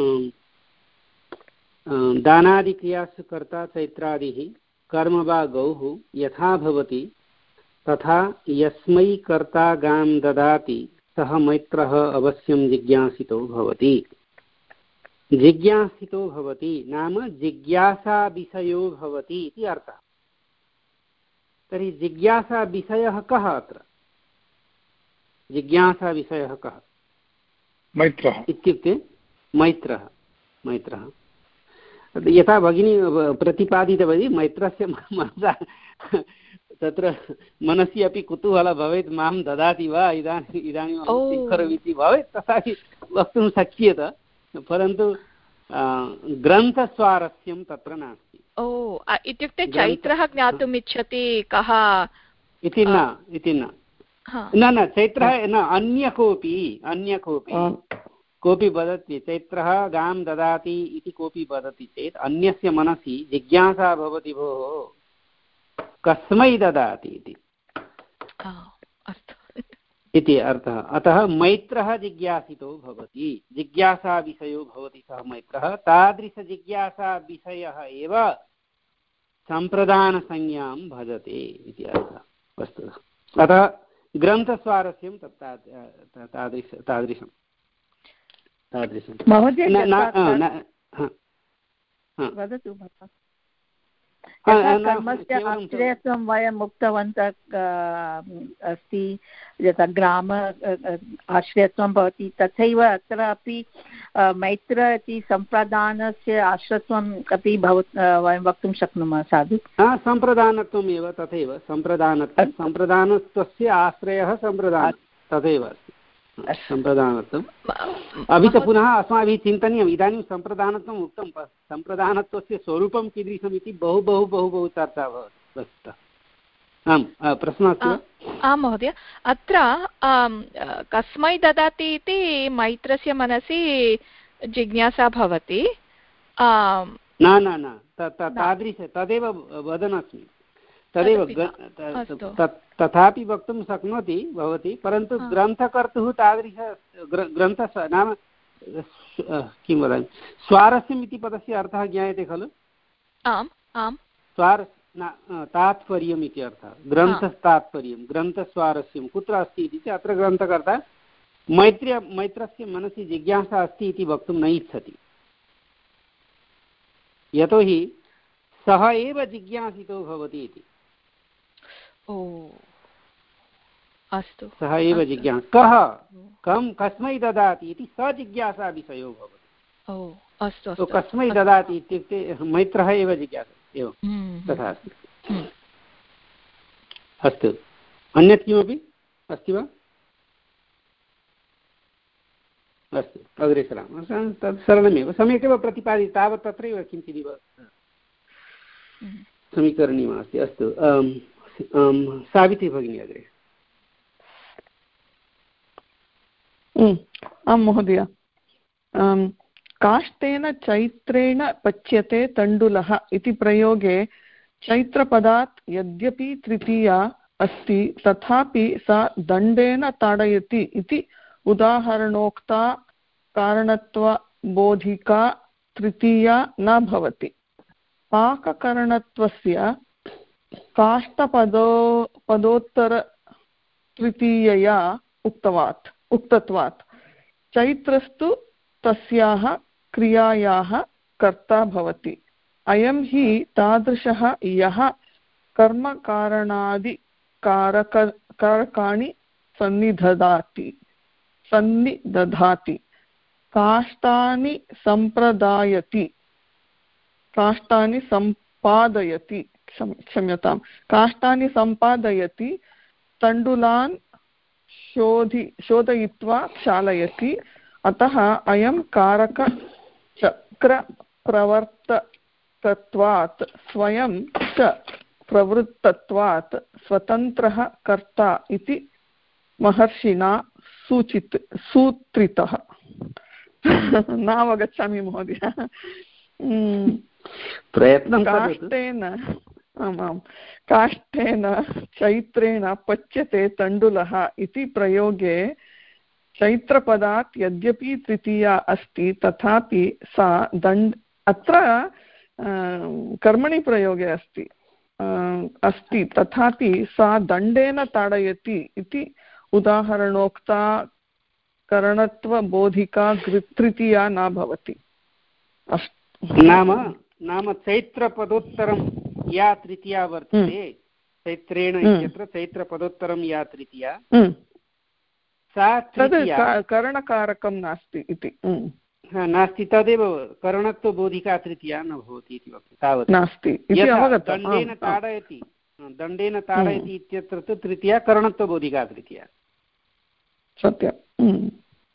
दानादिक्रियासु कर्ता चैत्रादिः कर्म वा गौः यथा भवति तथा यस्मै कर्ता गां ददाति सः मैत्रः अवश्यं जिज्ञासितो भवति। जिज्ञासितो भवति नाम जिज्ञासाविषयो भवति इति अर्थः। तर्हि जिज्ञासाविषयः कः अत्र? जिज्ञासाविषयः कः? मैत्रः इत्युक्ते मैत्रः मैत्रः यथा भगिनी प्रतिपादितवती मैत्रस्य मनसा तत्र मनसि अपि कुतूहलः भवेत्, मां ददाति वा इदानीम् इदानीम् अहं स्वीकरोमि इति भवेत्, तथापि वक्तुं शक्येत, परन्तु ग्रन्थस्वारस्यं तत्र नास्ति। ओ इत्युक्ते चैत्रः ज्ञातुम् इच्छति कः इति न इति न न न चैत्रः न, अन्य कोऽपि अन्य कोऽपि कोऽपि वदति चैत्रः गां ददाति इति कोऽपि वदति चेत् अन्यस्य मनसि जिज्ञासा भवति, भोः कस्मै ददाति इति इति अर्थः। अतः मैत्रः जिज्ञासितो भवति, जिज्ञासाविषयो भवति सः मैत्रः। तादृशजिज्ञासाविषयः एव सम्प्रदानसंज्ञां भजते इति अर्थः वस्तुतः। अतः ग्रन्थस्वारस्यं तत् तादृश तादृशं तादृशं वदतु कर्मस्य आश्रयत्वं वयम् उक्तवन्तः अस्ति, यथा ग्राम आश्रयत्वं भवति, तथैव अत्र अपि मैत्र इति सम्प्रदानस्य आश्रयत्वम् अपि भव वयं वक्तुं शक्नुमः साधु। सम्प्रदानत्वम् एव तथैव सम्प्रदानत्वं सम्प्रदानत्वस्य आश्रयः सम्प्रदानं तथैव अस्ति सम्प्रदानत्वम्। अपि च पुनः अस्माभिः चिन्तनीयम्, इदानीं सम्प्रदानत्वम् उक्तं, सम्प्रदानत्वस्य स्वरूपं कीदृशम् इति बहु बहु बहु बहु चर्चा भवति वस्तुतः। आम् प्रश्नः अस्ति वा? आं महोदय, अत्र कस्मै ददाति इति मैत्रस्य मनसि जिज्ञासा भवति। न न न तादृश तदेव वदन्नस्मि, तदेव तथापि वक्तुं शक्नोति भवती, परन्तु ग्रन्थकर्तुः तादृश ग्रन्थ नाम किं वदामि स्वारस्यम् इति पदस्य अर्थः ज्ञायते खलु? आम् आम् स्वार तात्पर्यम् इति अर्थः, ग्रन्थस्तात्पर्यं ग्रन्थस्वारस्यं कुत्र अस्ति इति चेत् अत्र ग्रन्थकर्ता मैत्र्य मैत्रस्य मनसि जिज्ञासा अस्ति इति वक्तुं न इच्छति, यतोहि सः एव जिज्ञासितो भवति इति। ओ अस्तु, सः एव जिज्ञासा कः कं कस्मै ददाति इति स जिज्ञासाविषयो भवति। ओ अस्तु अस्तु, कस्मै ददाति इत्युक्ते मैत्रः एव जिज्ञासा एवं तथा अस्ति। अस्तु, अन्यत् किमपि अस्ति वा? अस्तु, अग्रे सरामः। तत् सरलमेव, सम्यक् एव प्रतिपादितं, तावत् तत्रैव किञ्चिदिव समीकरणीयमस्ति। अस्तु, सावित्री भगिनी अग्रे। आं महोदय, काष्ठेन चैत्रेण पच्यते तण्डुलः इति प्रयोगे चैत्रपदात् यद्यपि तृतीया अस्ति तथापि सा दण्डेन ताडयति इति उदाहरणोक्ता कारणत्वबोधिका तृतीया न भवति। पाककरणत्वस्य काष्ठपदो पदोत्तर तृतीयया उक्तवात् उक्तत्वात् चैत्रस्तु तस्याः क्रियायाः कर्ता भवति। अयं हि तादृशः यः कर्मकारणादिकारक कारकाणि सन्निधदाति सन्निदधाति काष्ठानि सम्प्रदायति काष्ठानि सम्पादयति क्षम्यतां काष्ठानि सम्पादयति तण्डुलान् शोधि शोधयित्वा क्षालयति। अतः अयं कारकचक्रप्रवर्तकत्वात् स्वयं च प्रवृत्तत्वात् स्वतन्त्रः कर्ता इति महर्षिणा सूचित सूत्रितः। नावगच्छामि महोदय। प्रयत्नं काष्ठेन आमां काष्ठेन चैत्रेण पच्यते तण्डुलः इति प्रयोगे चैत्रपदात् यद्यपि तृतीया अस्ति तथापि सा दण्ड अत्र कर्मणि प्रयोगे अस्ति अस्ति तथापि सा दण्डेन ताडयति इति उदाहरणोक्ता करणत्वबोधिका तृतीया न भवति। नाम नाम चैत्रपदोत्तरं या तृतीया वर्तते, चैत्रेण इत्यत्र चैत्रपदोत्तरं या तृतीया, सा तृतीया करणकारकं नास्ति इति नास्ति, तदेव करणत्वबोधिका तृतीया न भवति इति वक्तुं तावत् नास्ति। दण्डेन ताडयति दण्डेन ताडयति इत्यत्र तु तृतीया करणत्वबोधिका तृतीया। सत्यं।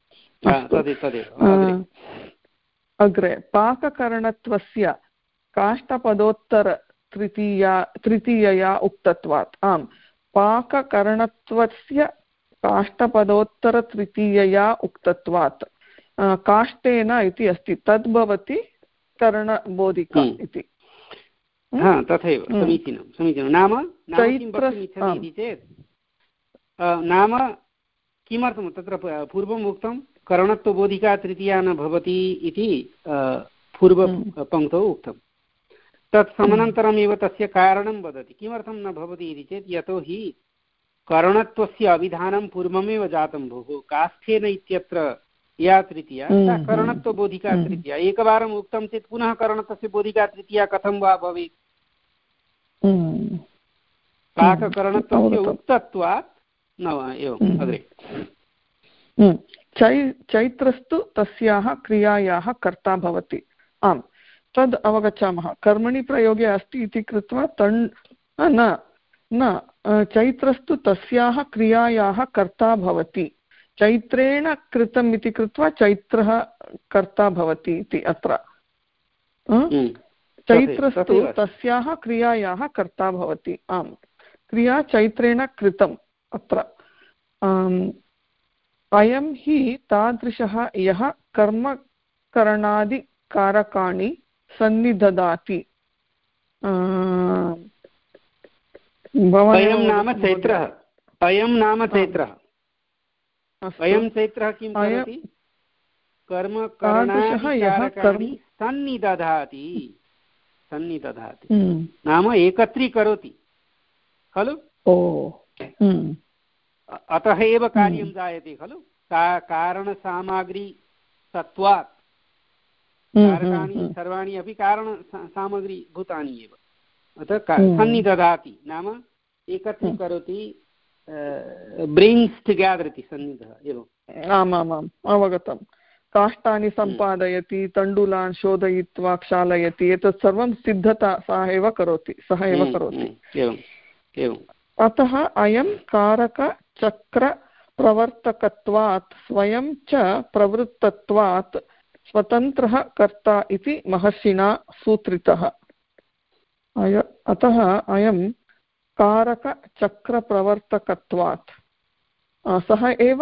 तदेव अग्रे पाककरणत्वस्य काष्ठपदोत्तरतृतीया तृतीयया उक्तत्वात्। आम्, पाककरणत्वस्य काष्ठपदोत्तरतृतीयया उक्तत्वात्। काष्ठेन इति अस्ति, तद् भवति करणबोधिका इति। तथैव समीचीनं समीचीनं। नाम इच्छति चेत् नाम किमर्थं तत्र पूर्वम् उक्तं करणत्वबोधिका तृतीया न भवति इति पूर्वपङ्क्तौ उक्तं। तत् समनन्तरमेव तस्य कारणं वदति किमर्थं न भवति इति चेत् यतोहि करणत्वस्य अभिधानं पूर्वमेव जातं भोः। काष्ठेन इत्यत्र या तृतीया सा करणत्वबोधिका तृतीया। एकवारम् उक्तं चेत् पुनः करणत्वस्य बोधिका तृतीया कथं वा भवेत्? पाककरणत्वस्य उक्तत्वात् न वा एवम्। अग्रे चै चैत्रस्तु तस्याः क्रियायाः कर्ता भवति। आम्, तद् अवगच्छामः। कर्मणि प्रयोगे अस्ति इति कृत्वा तण् न न चैत्रस्तु तस्याः क्रियायाः कर्ता भवति। चैत्रेण कृतम् इति कृत्वा चैत्रः कर्ता भवति इति अत्र। चैत्रस्तु तस्याः क्रियायाः कर्ता भवति। आम्, क्रिया चैत्रेण कृतम् अत्र। अयं हि तादृशः यः कर्मकरणादिकारकाणि सन्निददाति। अयं नाम चैत्रः अयं नाम चैत्रः अयं चैत्रः किं करोति? कर्मकरणादिकारकाणि सन्निदधाति सन्निदधाति नाम एकत्रीकरोति खलु। अतः एव कार्यं जायते खलु। कारणसामग्री सत्वात् कारकाणि सर्वाणि अपि कारणसामग्रीभूतानि एव। अतः सन्निदधाति नाम एकत्रीकरोति, ब्रिङ्ग्स् टुगेदर् इति सन्निधः एवम्। आमामाम् अवगतं। काष्ठानि सम्पादयति, तण्डुलान् शोधयित्वा क्षालयति, एतत् सर्वं सिद्धता सः एव करोति सः एव करोति। अतः अयं कारकचक्रप्रवर्तकत्वात् स्वयं च प्रवृत्तत्वात् स्वतन्त्रः कर्ता इति महर्षिणा सूत्रितः। अय अतः अयं कारकचक्रप्रवर्तकत्वात् सः एव।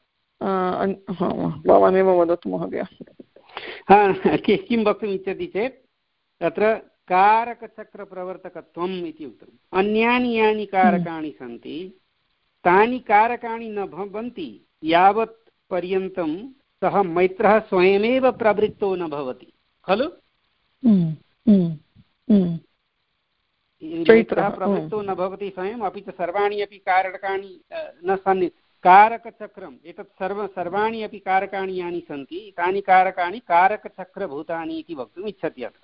भवानेव वदतु महोदय। किं वक्तुम् इच्छति चेत् तत्र कारकचक्रप्रवर्तकत्वम् इति उक्तम्। अन्यानि यानि कारकाणि सन्ति तानि कारकाणि न भवन्ति यावत् पर्यन्तं सः मैत्रः स्वयमेव प्रवृत्तो न भवति खलु। मैत्रः प्रवृत्तो न भवति स्वयम्, अपि च सर्वाणि अपि कारकाणि न सन्नि। कारकचक्रम् एतत् सर्व सर्वाणि अपि कारकाणि यानि सन्ति तानि कारकाणि कारकचक्रभूतानि इति वक्तुम् इच्छति अत्र।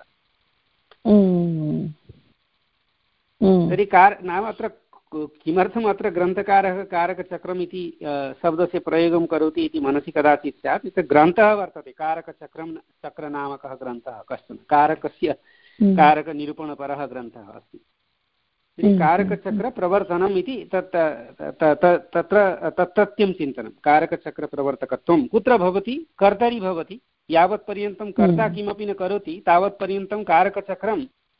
तर्हि कार नाम अत्र किमर्थम् अत्र ग्रन्थकारः कारकचक्रम् इति शब्दस्य प्रयोगं करोति इति मनसि कदाचित् स्यात्। इति ग्रन्थः वर्तते कारकचक्रं चक्रनामकः ग्रन्थः कश्चन कारकस्य कारकनिरूपणपरः ग्रन्थः अस्ति। कारकचक्रप्रवर्तनम् इति तत् तत्र तत्तत्यं चिन्तनं। कारकचक्रप्रवर्तकत्वं कुत्र भवति? कर्तरि भवति। यावत्पर्यन्तं कर्ता किमपि न करोति तावत्पर्यन्तं कारकचक्रं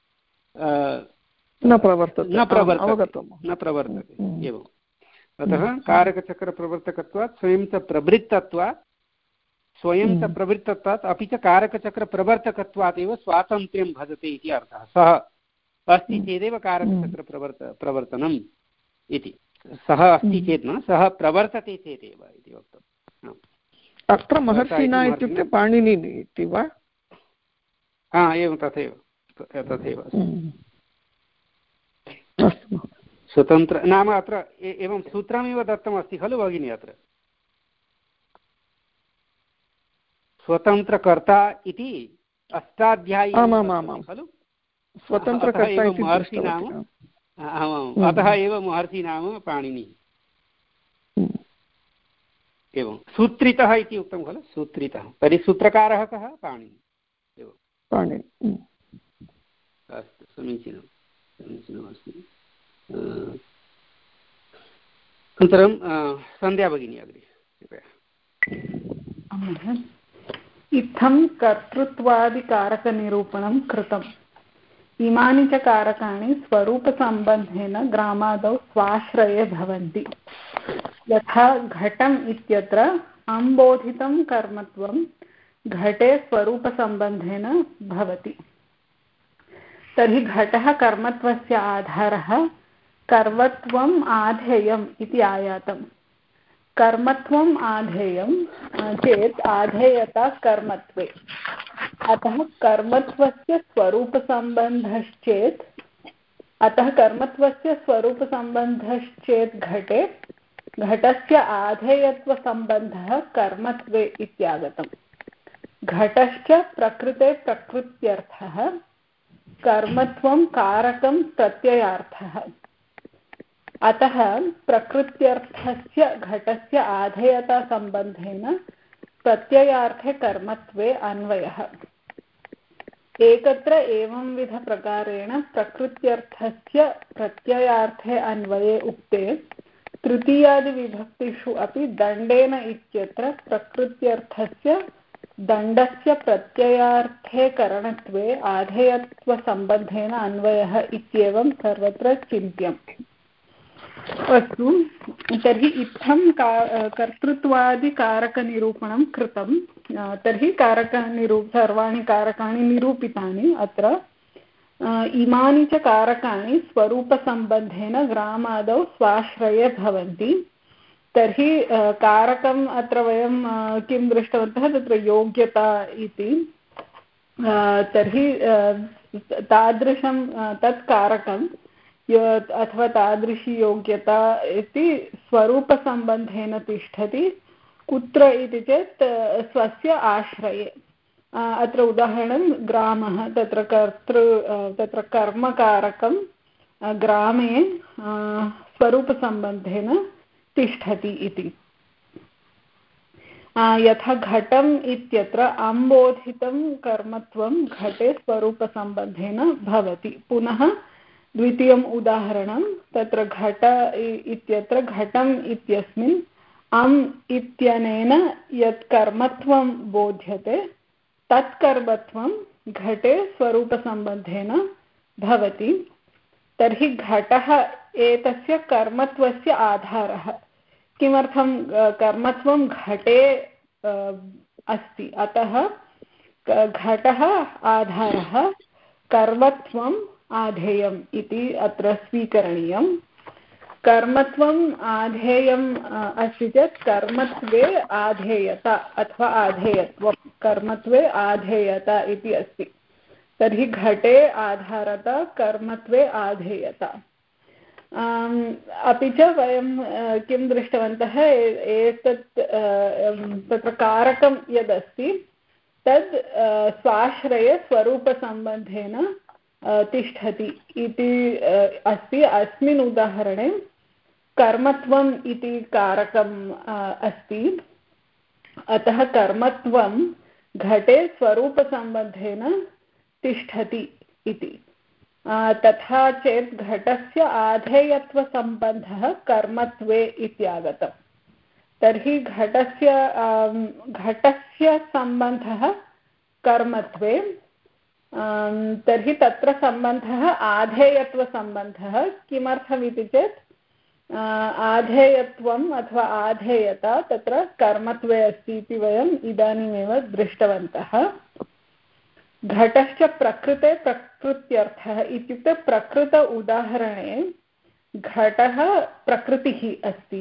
न प्रवर्तते न प्रवर्तते न प्रवर्तते एवम्। अतः कारकचक्रप्रवर्तकत्वात् स्वयं च प्रवृत्तत्वात् स्वयं च प्रवृत्तत्वात् अपि च कारकचक्रप्रवर्तकत्वात् एव स्वातन्त्र्यं भजते इति अर्थः। सः अस्ति चेदेव कारकचक्रप्रवर्त प्रवर्तनम् इति। सः अस्ति चेत् न सः प्रवर्तते चेदेव इति वक्तव्यम्। अत्र महर्षिणा इत्युक्ते पाणिनिः इति वा? हा एवं तथैव तथैव स्वतन्त्र नाम अत्र एवं सूत्रमेव दत्तमस्ति खलु भगिनी। अत्र स्वतन्त्रकर्ता इति अष्टाध्यायी आमामामां खलु स्वतन्त्रकर्ता इति महर्षि नाम आमाम् अतः एव महर्षि नाम पाणिनिः एवं सूत्रितः इति उक्तं खलु सूत्रितः तर्हि सूत्रकारः कः पाणिनिः एवं पाणिनिः अस्तु समीचीनं समीचीनमस्ति अनन्तरं सन्ध्या भगिनी अग्रे कृपया इत्थं कर्तृत्वादिकारकनिरूपणं कृतम् इमानि च कारकाणि स्वरूपसम्बन्धेन ग्रामादौ स्वाश्रये भवन्ति यथा घटम् इत्यत्र अम्बोधितं कर्मत्वं घटे स्वरूपसम्बन्धेन भवति तर्हि घटः कर्मत्वस्य आधारः कर्मत्वम् आधेयम् इति आयातम् कर्मत्वम् आधेयं चेत् आधेयता कर्मत्वे अतः कर्मत्वस्य स्वरूपसम्बन्धश्चेत् अतः कर्मत्वस्य स्वरूपसम्बन्धश्चेत् घटे घटस्य आधेयत्वसम्बन्धः कर्मत्वे इत्यागतम् घटश्च प्रकृते प्रकृत्यर्थः कर्मत्वं कारकं प्रत्ययार्थः अतः प्रकृत्यर्थस्य घटस्य आधेयतासम्बन्धेन प्रत्ययार्थे कर्मत्वे अन्वयः एकत्र एवंविधप्रकारेण प्रकृत्यर्थस्य प्रत्ययार्थे अन्वये उक्ते तृतीयादिविभक्तिषु अपि दण्डेन इत्यत्र प्रकृत्यर्थस्य दण्डस्य प्रत्ययार्थे करणत्वे आधेयत्वसम्बन्धेन अन्वयः इत्येवं सर्वत्र चिन्त्यम् अस्तु तर्हि इत्थं का कर्तृत्वादिकारकनिरूपणं कृतं तर्हि कारकनिरू सर्वाणि कारकाणि निरूपितानि अत्र इमानि च कारकाणि स्वरूपसम्बन्धेन ग्रामादौ स्वाश्रये भवन्ति तर्हि कारकम् अत्र वयं किं दृष्टवन्तः तत्र योग्यता इति तर्हि तादृशं तत् कारकं अथवा तादृशी योग्यता इति स्वरूपसम्बन्धेन तिष्ठति कुत्र इति चेत् स्वस्य आश्रये अत्र उदाहरणं ग्रामः तत्र कर्तृ तत्र कर्मकारकं ग्रामे स्वरूपसम्बन्धेन तिष्ठति इति यथा घटम् इत्यत्र अम्बोधितं कर्मत्वं घटे स्वरूपसम्बन्धेन भवति पुनः द्वितीयम् उदाहरणं तत्र घट इत्यत्र घटम् इत्यस्मिन् अम् इत्यनेन यत् कर्मत्वं बोध्यते तत् कर्मत्वं घटे स्वरूपसम्बन्धेन भवति तर्हि घटः एतस्य कर्मत्वस्य आधारः किमर्थं कर्मत्वं घटे अस्ति अतः घटः आधारः कर्मत्वम् आधेयम् इति अत्र स्वीकरणीयं कर्मत्वम् आधेयम् अस्ति चेत् कर्मत्वे आधेयता अथवा आधेयत्वं कर्मत्वे आधेयता इति अस्ति तर्हि घटे आधारता कर्मत्वे आधेयता अपि च वयं किं दृष्टवन्तः एतत् तत्र कारकं यदस्ति तद् स्वाश्रये स्वरूपसम्बन्धेन तिष्ठति इति अस्ति अस्मिन् उदाहरणे कर्मत्वम् इति कारकम् अस्ति अतः कर्मत्वं घटे स्वरूपसम्बन्धेन तिष्ठति इति तथा चेत् घटस्य आधेयत्वसम्बन्धः कर्मत्वे इत्यागतम् तर्हि घटस्य घटस्य सम्बन्धः कर्मत्वे तर्हि तत्र सम्बन्धः आधेयत्वसम्बन्धः किमर्थमिति चेत् आधेयत्वम् अथवा आधेयता तत्र कर्मत्वे अस्ति इति वयम् इदानीमेव दृष्टवन्तः घटश्च प्रकृते प्रकृत्यर्थः इत्युक्ते प्रकृत उदाहरणे घटः प्रकृतिः अस्ति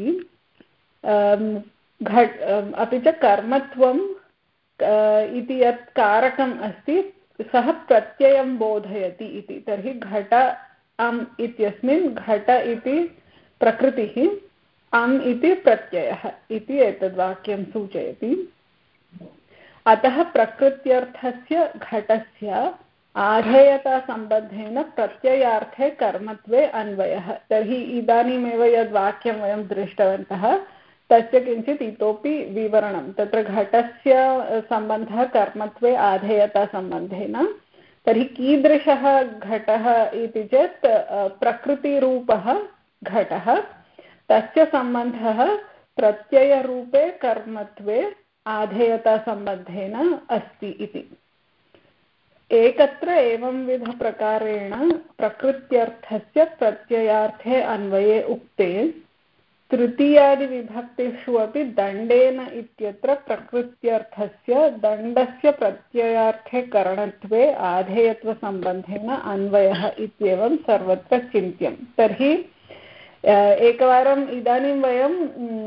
घट अपि च कर्मत्वं इति यत् कारकम् अस्ति सः प्रत्ययं बोधयति इति तर्हि घट अम् इत्यस्मिन् घट इति प्रकृतिः अम् इति प्रत्ययः इति एतद् वाक्यं सूचयति अतः प्रकृत्यर्थस्य घटस्य आधेयतासम्बन्धेन प्रत्ययार्थे कर्मत्वे अन्वयः। तर्हि इदानीमेव यद् वाक्यं वयं दृष्टवन्तः तस्य किञ्चित् इतोपि विवरणं। तत्र घटस्य सम्बन्धः कर्मत्वे आधेयतासम्बन्धेन। तर्हि कीदृशः घटः इति चेत् प्रकृतिरूपः घटः, तस्य सम्बन्धः प्रत्ययरूपे कर्मत्वे आधेयतासम्बन्धेन अस्ति इति। एकत्र एवंविधप्रकारेण प्रकृत्यर्थस्य प्रत्ययार्थे अन्वये उक्ते तृतीयादिविभक्तिषु अपि दण्डेन इत्यत्र प्रकृत्यर्थस्य दण्डस्य प्रत्ययार्थे करणत्वे आधेयत्वसम्बन्धेन अन्वयः इत्येवं सर्वत्र चिन्त्यं। तर्हि एकवारम् इदानीं वयं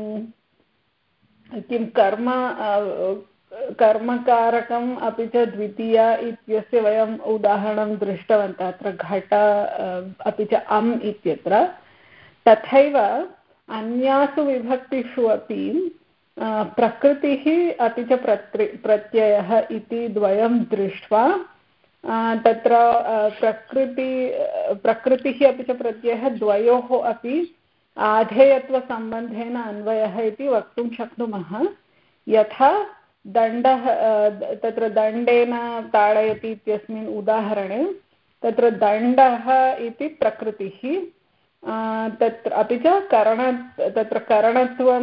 किं कर्म कर्मकारकम् अपि च द्वितीया इत्यस्य वयम् उदाहरणं दृष्टवन्तः अत्र घट अपि च अम् इत्यत्र। तथैव अन्यासु विभक्तिषु अपि प्रकृतिः अपि च प्रत्ययः इति द्वयं दृष्ट्वा तत्र प्रकृति प्रकृतिः अपि च प्रत्ययः द्वयोः अपि आधेयत्वसम्बन्धेन अन्वयः इति वक्तुं शक्नुमः। यथा दण्डः तत्र दण्डेन ताडयति इत्यस्मिन् उदाहरणे तत्र दण्डः इति प्रकृतिः, तत्र अपि च करण तत्र करणत्वं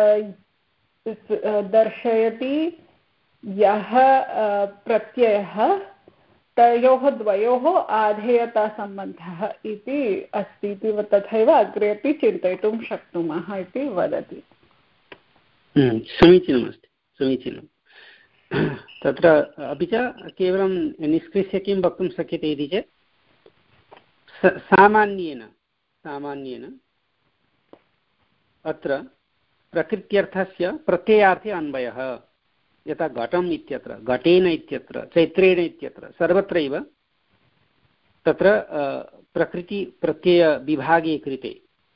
दर्शयति यः प्रत्ययः तयोः द्वयोः आधेयतासम्बन्धः इति अस्ति इति तथैव अग्रे अपि चिन्तयितुं शक्नुमः इति वदति। समीचीनमस्ति, समीचीनं। तत्र अपि च केवलं निष्कृष्य किं वक्तुं शक्यते इति चेत् सामान्येन सामान्येन अत्र प्रकृत्यर्थस्य प्रत्ययार्थे अन्वयः, यथा घटम् इत्यत्र घटेन इत्यत्र चैत्रेण इत्यत्र सर्वत्रैव तत्र प्रकृति प्रत्ययविभागे कृते।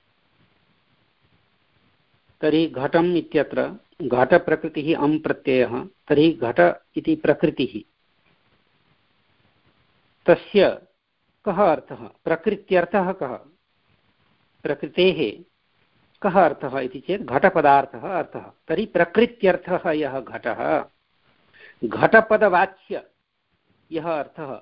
तर्हि घटम् इत्यत्र घटप्रकृतिः अम् प्रत्ययः, तर्हि घट इति प्रकृतिः, तस्य कः अर्थः, प्रकृत्यर्थः कः, प्रकृतेः कः अर्थः इति चेत् घटपदार्थः अर्थः। तर्हि प्रकृत्यर्थः यः घटः, घटपदवाच्य यः अर्थः,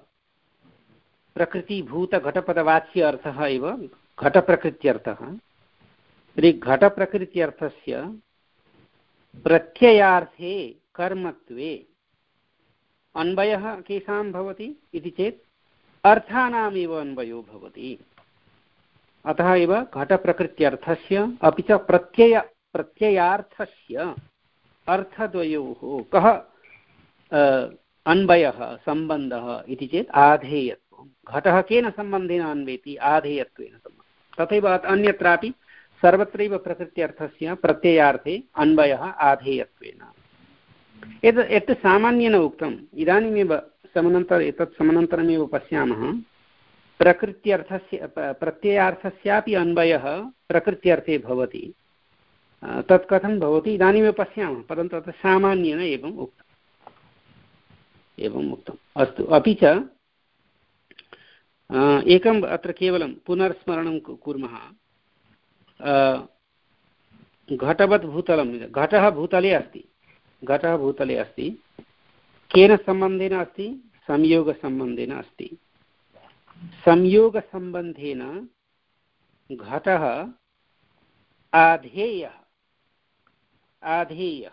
प्रकृतिभूतघटपदवाच्य अर्थः एव घटप्रकृत्यर्थः। तर्हि घटप्रकृत्यर्थस्य प्रत्ययार्थे कर्मत्वे अन्वयः केषां भवति इति चेत् अर्थानामेव अन्वयो भवति। अतः एव घटप्रकृत्यर्थस्य अपि च प्रत्यय प्रत्ययार्थस्य अर्थद्वयोः कः अन्वयः सम्बन्धः इति चेत् आधेयत्वं। घटः केन सम्बन्धेन अन्वेति, आधेयत्वेन सम्बन्धः। तथैव अन्यत्रापि सर्वत्रैव प्रकृत्यर्थस्य प्रत्ययार्थे अन्वयः आधेयत्वेन। एतत् यत् सामान्येन उक्तम्, इदानीमेव समनन्तर एतत् समनन्तरमेव पश्यामः। प्रकृत्यर्थस्य प्रत्ययार्थस्यापि अन्वयः प्रकृत्यर्थे भवति। तत् कथं भवति इदानीमेव पश्यामः, परन्तु तत् सामान्येन एवम् उक्तम् एवम् उक्तम् अस्तु। अपि च एकम् अत्र केवलं पुनर्स्मरणं कुर्मः। घटवत् भूतलं, घटः भूतले अस्ति, घटः भूतले अस्ति, केन सम्बन्धेन अस्ति, संयोगसम्बन्धेन अस्ति। संयोगसम्बन्धेन घटः आधेयः आधेयः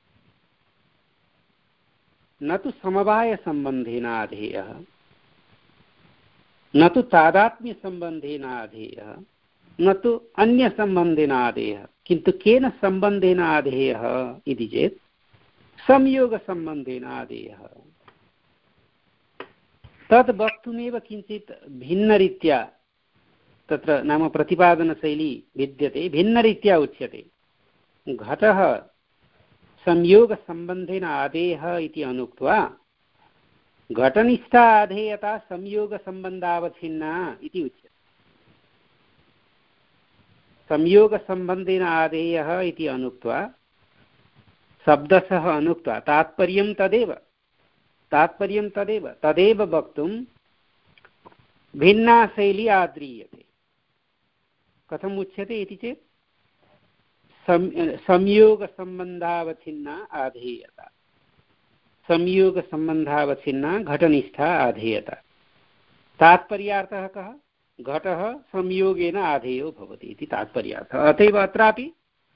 न तु समवायसम्बन्धेन आधेयः, न तु तादात्म्यसम्बन्धेन आधेयः, न तु अन्यसम्बन्धेन आधेयः, किन्तु केन सम्बन्धेन आधेयः इति चेत् संयोगसम्बन्धेन आधेयः। तद् वक्तुमेव किञ्चित् भिन्नरीत्या तत्र नाम प्रतिपादनशैली विद्यते, भिन्नरीत्या उच्यते। घटः संयोगसम्बन्धेन आधेयः इति अनुक्त्वा घटनिष्ठा आधेयता संयोगसम्बन्धावच्छिन्ना इति उच्यते। संयोगसम्बन्धेन आधेयः इति अनुक्त्वा शब्दशः अनुक्त्वा तात्पर्यं तदेव तात्पर्यं तदेव तदेव वक्तुं भिन्ना शैली आद्रीयते। कथम् उच्यते इति चेत् संयोगसम्बन्धावच्छिन्ना आधेयता संयोगसम्बन्धावच्छिन्ना घटनिष्ठा आधेयता। तात्पर्यार्थः कः? घटः संयोगेन आधेयो भवति इति तात्पर्यार्थः। अत एव अत्रापि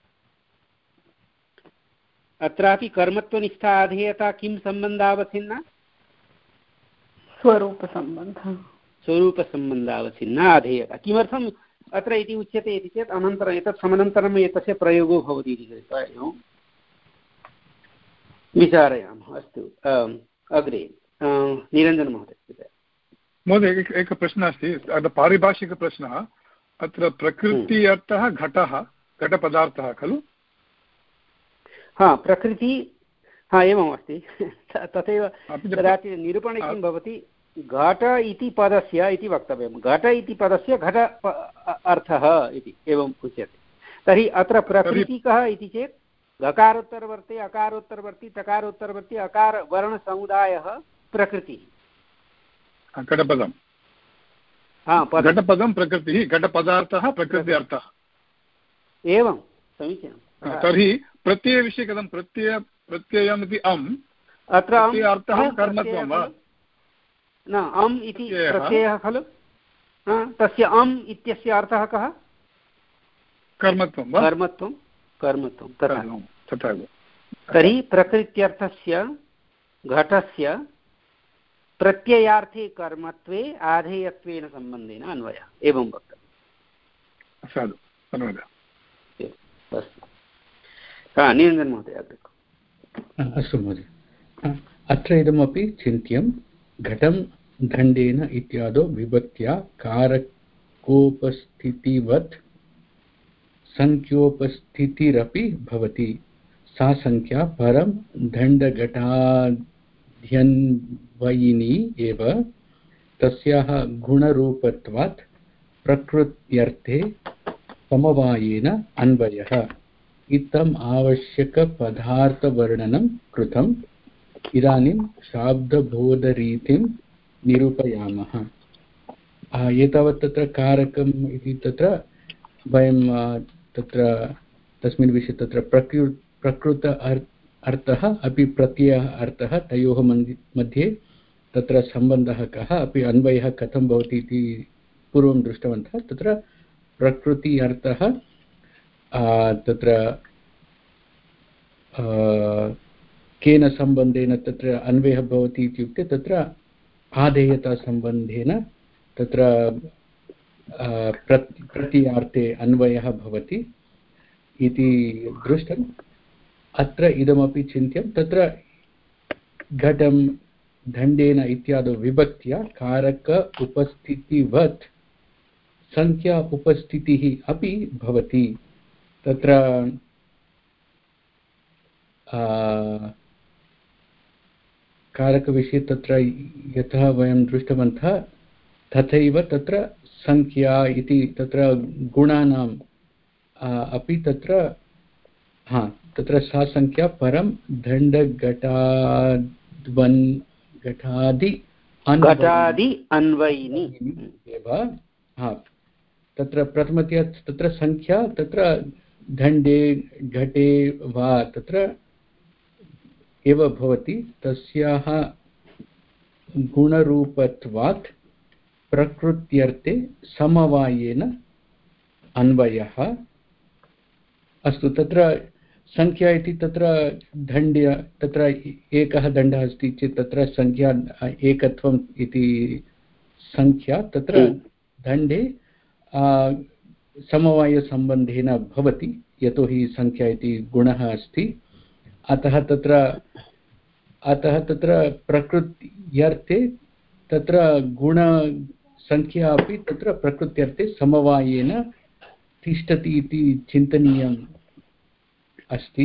अत्रापि कर्मत्वनिष्ठा आधेयता किं सम्बन्धावच्छिन्ना? स्वरूपसम्बन्धः स्वरूपसम्बन्धावच्छिन्ना आधेयता। किमर्थम् अत्र इति उच्यते इति चेत् अनन्तरम् एतत् समनन्तरम् एतस्य प्रयोगो भवति इति कृत्वा एवं विचारयामः। अस्तु, अग्रे निरञ्जनमहोदय। महोदय एकः प्रश्नः अस्ति, पारिभाषिकप्रश्नः। अत्र प्रकृति अर्थः घटः घटपदार्थः खलु? हा, प्रकृति, हा एवम् अस्ति। तथैव कदाचित् निरूपणे किं भवति, घट इति पदस्य इति वक्तव्यं, घट इति पदस्य घट अर्थः इति एवम् उच्यते। तर्हि अत्र प्रकृति कः इति चेत् घकारोत्तरवर्ते अकारोत्तरवर्ति टकारोत्तरवर्ति अकार वर्णसमुदायः प्रकृतिः। घटपदं हा घटपदं प्रकृतिः, घटपदार्थः प्रकृति अर्थः। एवं समीचीनं। तर्हि प्रत्ययविषये कथं? प्रत्यय प्रत्ययम् इति अम्, अत्र अर्थः कर्मत्वं वा? न, अम् इति प्रत्ययः खलु। तस्य अम् इत्यस्य अर्थः कः? कर्मत्वं वा? कर्मत्वं कर्मत्वं तथा तथा। तर्हि प्रकृत्यर्थस्य घटस्य प्रत्ययार्थे कर्मत्वे आधेयत्वेन सम्बन्धेन अन्वयः, एवं वक्तव्यम्। साधु, धन्यवादः। अस्तु, हा निरञ्जन महोदय अग्रे। अस्तु महोदय, अत्र इदमपि चिन्त्यं घटं दण्डेन इत्यादौ विभक्त्या कारकोपस्थितिवत् संख्योपस्थितिरपि भवति। सा संख्या परं दण्डघटाध्यन्वयिनी एव। तस्याः गुणरूपत्वात् प्रकृत्यर्थे समवायेन अन्वयः। इत्थम् आवश्यकपदार्थवर्णनं कृतम्। इदानीं शाब्दबोधरीतिं निरूपयामः। एतावत् तत्र कारकम् इति तत्र वयं तत्र तस्मिन् विषये तत्र प्रकृ प्रकृत अर्थः अपि प्रत्ययः अर्थः तयोः मध्ये तत्र सम्बन्धः कः, अपि अन्वयः कथं भवति इति पूर्वं दृष्टवन्तः। तत्र प्रकृति अर्थः तत्र केन सम्बन्धेन तत्र अन्वयः भवति इत्युक्ते तत्र आधेयतासम्बन्धेन तत्र प्रत्ययार्थे अन्वयः भवति इति दृष्टम्। अत्र इदमपि चिन्त्यं तत्र घटं दण्डेन इत्यादौ विभक्त्या कारक उपस्थितिवत् संख्या उपस्थितिः अपि भवति। तत्र कारकविषये तत्र यतः वयं दृष्टवन्तः तथैव तत्र संख्या इति तत्र गुणानां अपि तत्र हा तत्र सा संख्या परं दण्डघटाद्वन् घटादि घटादि अन्वयिनी एव। हा तत्र प्रथमतया तत्र संख्या तत्र दण्डे घटे वा तत्र एव भवति। तस्याः गुणरूपत्वात् प्रकृत्यर्थे समवायेन अन्वयः। अस्तु, तत्र संख्या इति तत्र दण्ड्य तत्र एकः दण्डः अस्ति चेत् तत्र संख्या एकत्वम् इति संख्या तत्र दण्डे समवायसम्बन्धेन भवति, यतोहि संख्या इति गुणः अस्ति। अतः तत्र अतः तत्र प्रकृत्यर्थे तत्र गुणसंख्या अपि तत्र प्रकृत्यर्थे समवायेन तिष्ठति इति चिन्तनीयम् अस्ति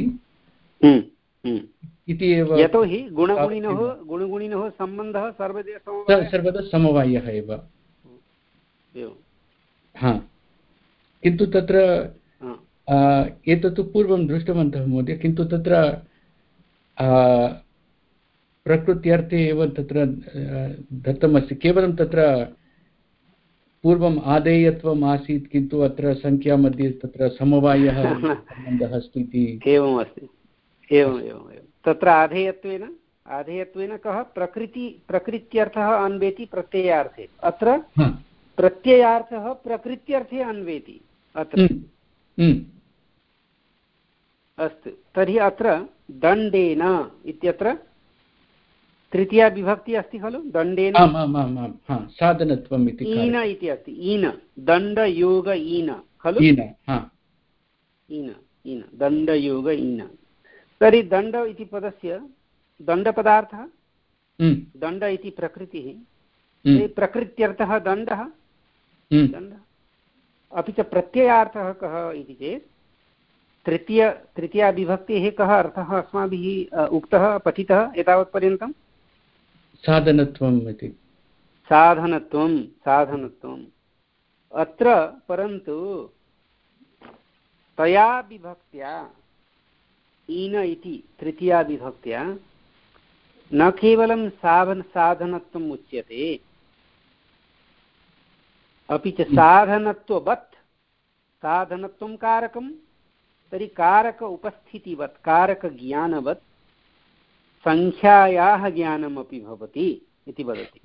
इति एव। यतोहि गुणगुणिनोः गुणगुणिनोः सम्बन्धः सर्वदा सर्वदा समवायः एव। हा किन्तु तत्र एतत्तु पूर्वं दृष्टवन्तः महोदय, किन्तु तत्र प्रकृत्यर्थे एव तत्र दत्तमस्ति, केवलं तत्र पूर्वम् आदेयत्वम् आसीत् किन्तु अत्र संख्या मध्ये तत्र समवायः सम्बन्धः अस्ति इति एवमस्ति। एवम् एवम् एवं तत्र आधेयत्वेन आधेयत्वेन कः प्रकृति प्रकृत्यर्थः अन्वेति प्रत्ययार्थे, अत्र प्रत्ययार्थः प्रकृत्यर्थे अन्वेति अत्र। अस्तु, तर्हि अत्र दण्डेन इत्यत्र तृतीया विभक्ति अस्ति खलु, दण्डेन साधनत्वम् इति ईन इति अस्ति, ईन दण्डयोग ईन खलु, ईन ईन दण्डयोग ईन। तर्हि दण्ड इति पदस्य दण्डपदार्थः, दण्ड इति प्रकृतिः, प्रकृत्यर्थः दण्डः दण्डः, अपि च प्रत्ययार्थः कः इति चेत् तृतीय तृतीया विभक्तेः कः अर्थः अस्माभिः उक्तः पठितः एतावत्पर्यन्तं? साधनत्वम् इति। साधनत्वं साधनत्वम् अत्र परन्तु तया विभक्त्या ईन इति तृतीया विभक्त्या न केवलं साधन साधनत्वम् उच्यते, अपि च साधनत्ववत् साधनत्वं कारकं, तर्हि कारक उपस्थितिवत् कारकज्ञानवत् संख्यायाः ज्ञानमपि भवति इति वदति।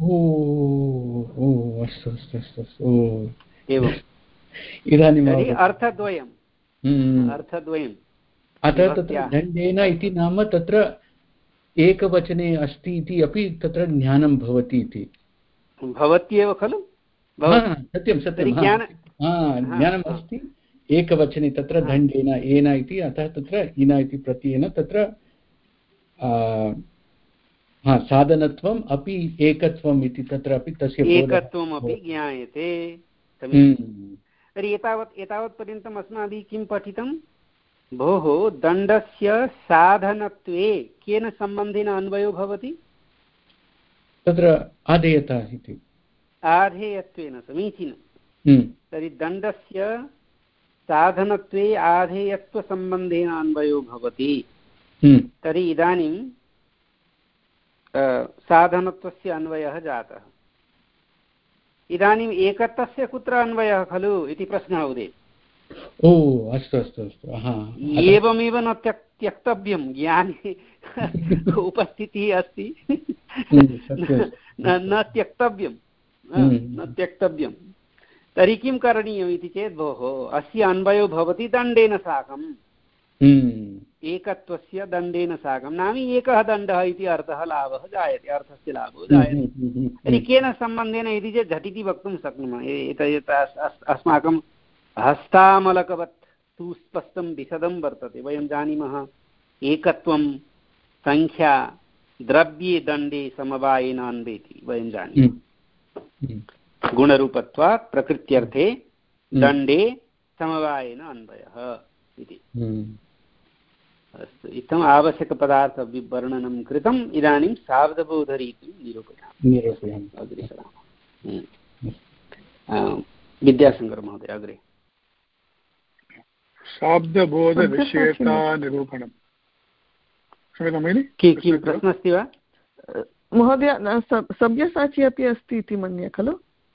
ओ अस्तु अस्तु अस्तु अस्तु एवम् इदानीं तर्हि अर्थद्वयम् अर्थद्वयम् अतः तत्र दण्डेन इति नाम तत्र एकवचने अस्ति इति अपि तत्र ज्ञानं भवति इति भवत्येव खलु। सत्यं सत्यं ज्ञानम् अस्ति एकवचने तत्र दण्डेन एन इति, अतः तत्र ईन इति प्रत्ययेन तत्र साधनत्वम् अपि एकत्वम् इति तत्र अपि तस्य एकत्वम् अपि ज्ञायते। तर्हि एतावत् एतावत्पर्यन्तम् अस्माभिः किं पठितं? भोः दण्डस्य साधनत्वे केन सम्बन्धेन अन्वयो भवति? तत्र आधेयता इति आधेयत्वेन, समीचीनं। तर्हि दण्डस्य साधनत्वे आधेयत्वसम्बन्धेन अन्वयो भवति। तर्हि इदानीं साधनत्वस्य अन्वयः जातः। इदानीम् एकत्वस्य कुत्र अन्वयः खलु इति प्रश्नः उदेति। ओ अस्तु अस्तु अस्तु एवमेव न त्यक् त्यक्तव्यं, ज्ञाने उपस्थितिः अस्ति न त्यक्तव्यं न त्यक्तव्यं। तर्हि किं करणीयम् इति चेत् भोः अस्य अन्वयो भवति दण्डेन साकम्, एकत्वस्य दण्डेन साकं, नाम एकः दण्डः इति अर्थः लाभः जायते, अर्थस्य लाभो जायते। तर्हि केन सम्बन्धेन इति चेत् झटिति वक्तुं शक्नुमः। एतत् अस्माकं हस्तामलकवत् सुस्पष्टं विशदं वर्तते। वयं जानीमः एकत्वं संख्या द्रव्ये दण्डे समवायेन अन्वेति, वयं जानीमः। गुणरूपत्वात् प्रकृत्यर्थे दण्डे समवायेन अन्वयः इति। अस्तु, इत्थम् आवश्यकपदार्थविवर्णनं कृतम्। इदानीं शाब्दबोधरीतिं निरूपयामि। अग्रे सरामः। विद्याशङ्कर महोदय अग्रे। शाब्दबोधविषयतानिरूपणं किं प्रश्नः अस्ति वा महोदय? सव्यसाची अपि अस्ति इति मन्ये खलु?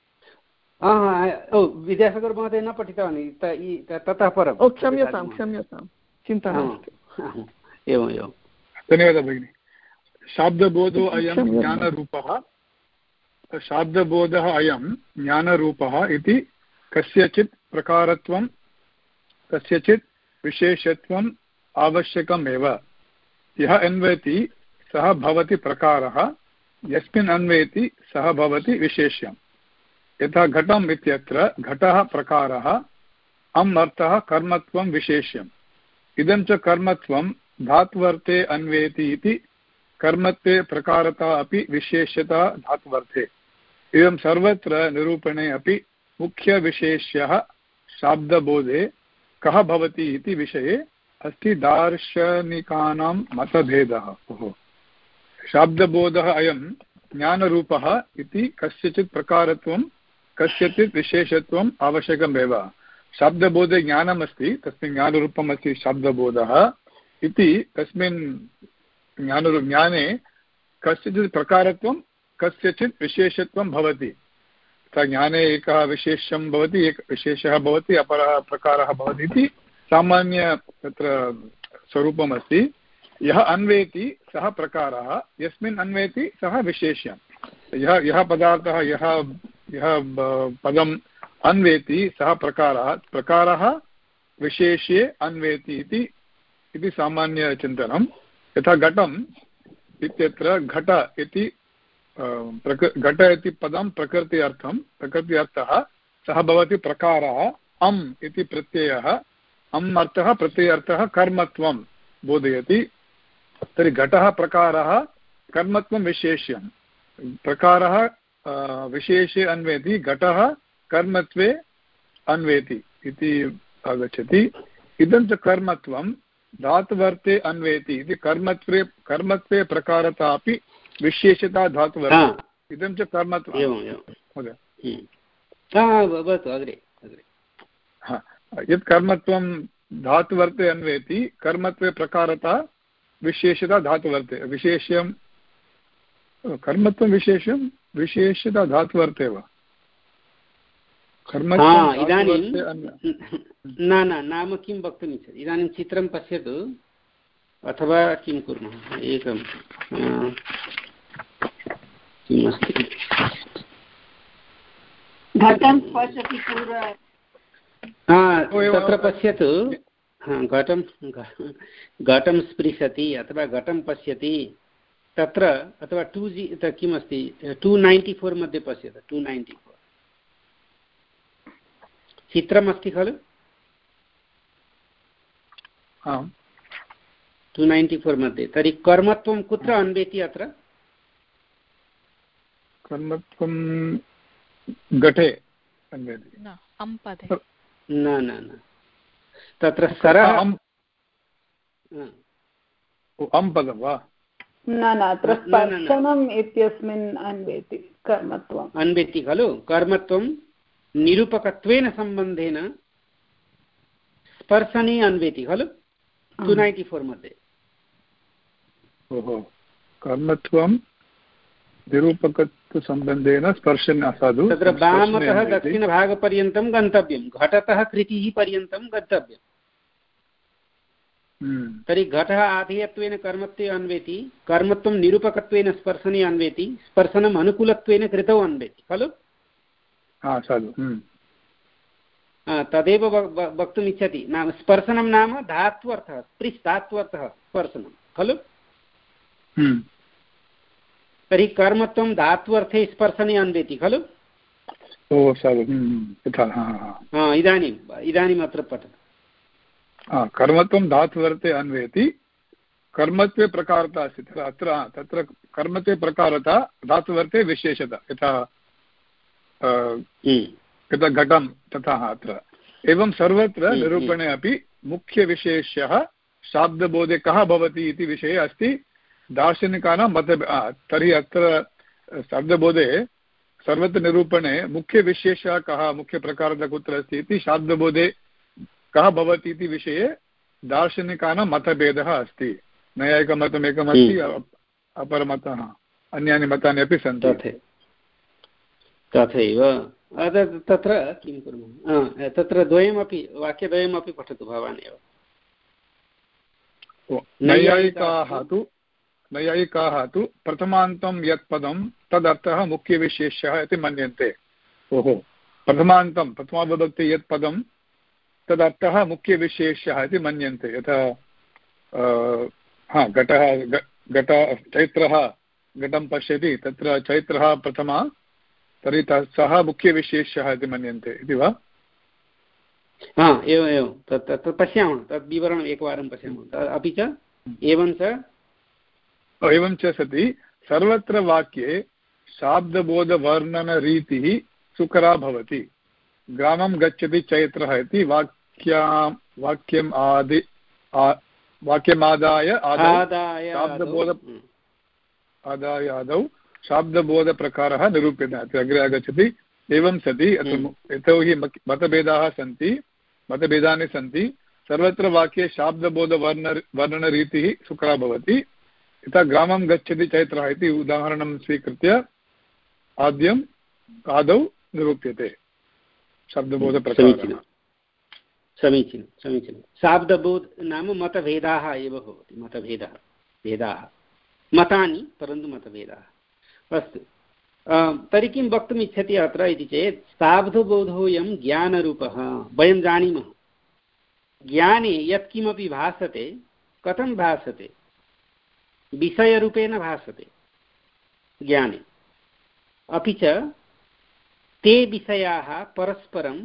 विद्यासागर महोदय न पठितवान् ततः परं। क्षम्यतां क्षम्यतां, चिन्ता नास्ति। एवम् एवं धन्यवादः भगिनि। शाब्दबोधो अयं ज्ञानरूपः शाब्दबोधः अयं ज्ञानरूपः इति कस्यचित् प्रकारत्वं कस्यचित् विशेषत्वम् आवश्यकमेव। यः अन्वेति सः भवति प्रकारः, यस्मिन् अन्वेति सः भवति विशेष्यम्। यथा घटम् इत्यत्र घटः प्रकारः, अम् अर्थः कर्मत्वं विशेष्यम्। इदं च कर्मत्वं धात्वर्थे अन्वेति इति कर्मत्वे प्रकारता अपि विशेष्यता धात्वर्थे। एवं सर्वत्र निरूपणे अपि मुख्यविशेष्यः शाब्दबोधे कः भवति इति विषये अस्ति दार्शनिकानां मतभेदः। शाब्दबोधः अयं ज्ञानरूपः इति कस्यचित् प्रकारत्वं कस्यचित् विशेषत्वम् आवश्यकमेव। शाब्दबोधे ज्ञानमस्ति, तस्मिन् ज्ञानरूपम् अस्ति शाब्दबोधः इति तस्मिन् ज्ञान ज्ञाने कस्यचित् प्रकारत्वं कस्यचित् विशेषत्वं भवति। तथा ज्ञाने एकः विशेषं भवति, एकः विशेषः भवति, अपरः प्रकारः भवति इति सामान्य तत्र स्वरूपमस्ति। यः अन्वेति सः प्रकारः, यस्मिन् अन्वेति सः विशेष्यं। यः यः पदार्थः यः यः पदम् अन्वेति सः प्रकारः, प्रकारः विशेष्ये अन्वेति इति इति सामान्यचिन्तनं। यथा घटम् इत्यत्र घट इति प्रक घट इति पदं प्रकृति अर्थं प्रकृति अर्थः सः भवति प्रकारः। अम् इति प्रत्ययः, अम् अर्थः प्रत्ययार्थः कर्मत्वं बोधयति। तर्हि घटः प्रकारः, कर्मत्वं विशेष्यं। प्रकारः विशेषे अन्वेति, घटः कर्मत्वे अन्वेति इति आगच्छति। इदं च कर्मत्वं धातुवर्ते अन्वेति इति कर्मत्वे कर्मत्वे प्रकारता अपि विशेषता धातुवर्ते। इदं च कर्मत्वं यत् कर्मत्वं धातुवर्ते अन्वेति, कर्मत्वे प्रकारता विशेषता धातुवर्ते। विशेष्यं कर्मत्वं विशेषं विशेषता धातुवर्ते वा? इदानीं न न नाम किं वक्तुमिच्छति? इदानीं चित्रं पश्यतु, अथवा किं कुर्मः, एकं किम् अस्ति, घटं स्पृशति पूर्व, तत्र पश्यतु, घटं घटं स्पृशति अथवा घटं पश्यति तत्र, अथवा टु जि किमस्ति टु नैन्टि फोर् मध्ये पश्यतु। टु नैन्टि फोर् चित्रमस्ति खलु? टु नैन्टि फोर् मध्ये। तर्हि कर्मत्वं कुत्र अन्वेति? अत्र कर्मत्वं घटे अन्वेति। न न न तत्र सरः अं पदं वा? न न अत्र स्पर्शनम् इत्यस्मिन् अन्वेति कर्मत्वम् अन्वेति खलु? कर्मत्वं निरूपकत्वेन सम्बन्धेन स्पर्शने अन्वेति खलु? टु नैन्टि फोर् मध्ये। ओहो, कर्मत्वं निरूपकत्वसम्बन्धेन स्पर्शने साधु। तत्र वामतः दक्षिणभागपर्यन्तं गन्तव्यं, घटतः कृतिः पर्यन्तं गन्तव्यम्। तर्हि घटः आधेयत्वेन कर्मत्वे अन्वेति, कर्मत्वं निरूपकत्वेन स्पर्शने अन्वेति, स्पर्शनम् अनुकूलत्वेन कृतौ अन्वेति खलु? तदेव वक्तुम् इच्छति। नाम स्पर्शनं नाम धात्वर्थः, स्पृश् धात्वर्थः स्पर्शनं खलु? तर्हि कर्मत्वं धात्वर्थे स्पर्शने अन्वेति खलु? इदानीम् इदानीम् अत्र पठतु। कर्मत्वं धातुवर्ते अन्वेति, कर्मत्वे प्रकारता अस्ति। अत्र तत्र कर्मत्वे प्रकारता धातुवर्ते विशेषता। यथा यथा घटं तथा अत्र एवं सर्वत्र निरूपणे अपि मुख्यविशेष्यः शाब्दबोधे कः भवति इति विषये अस्ति दार्शनिकानां मतभेदः। तर्हि अत्र शब्दबोधे सर्वत्र निरूपणे मुख्यविशेषः कः, मुख्यप्रकारः कुत्र अस्ति इति शाब्दबोधे कः भवति इति विषये दार्शनिकानां मतभेदः अस्ति। नैयायिकमतम् एकमस्ति, अपरमतः अन्यानि मतानि अपि सन्ति। तथैव तत्र किं कुर्मः, तत्र द्वयमपि वाक्यद्वयमपि पठतु भवान् एव। नैयायिकाः तु नैयायिकाः तु प्रथमान्तं यत् पदं तदर्थः मुख्यविशेष्यः इति मन्यन्ते। ओहो, प्रथमान्तं प्रथमाविभक्ति यत् पदं तदर्थः मुख्यविशेष्यः इति मन्यन्ते। यथा हा घटः घट चैत्रः घटं पश्यति, तत्र चैत्रः प्रथमा, तर्हि सः मुख्यविशेष्यः इति मन्यन्ते इति वा? हा एवम् एवं तत् तत् पश्यामः, तद् विवरणम् एकवारं पश्यामः। अपि च एवं च एवं च सति सर्वत्र वाक्ये शाब्दबोधवर्णनरीतिः सुकरा भवति। ग्रामं गच्छति चैत्रः इति वाक्या वाक्यम् आदि वाक्यमादाय शाब्दबोध आदाय आदौ शाब्दबोधप्रकारः निरूप्यते। अत्र अग्रे आगच्छति। एवं सति यतोहि मतभेदाः सन्ति मतभेदानि सन्ति सर्वत्र वाक्ये शाब्दबोधवर्ण वर्णनरीतिः सुकरा भवति। यथा ग्रामं गच्छति चैत्रः इति उदाहरणं स्वीकृत्य आद्यम् आदौ निरूप्यते शब्दबोधप्रकारः। समीचीनं समीचीनं। शाब्दबोध नाम मतभेदाः एव भवति, मतभेदः भेदाः, मतानि परन्तु मतभेदाः। अस्तु, तर्हि किं वक्तुम् इच्छति अत्र इति चेत् शाब्दबोधोऽयं ज्ञानरूपः। वयं जानीमः ज्ञाने यत्किमपि भासते कथं भासते, विषयरूपेण भासते ज्ञाने, अपि च ते विषयाः परस्परं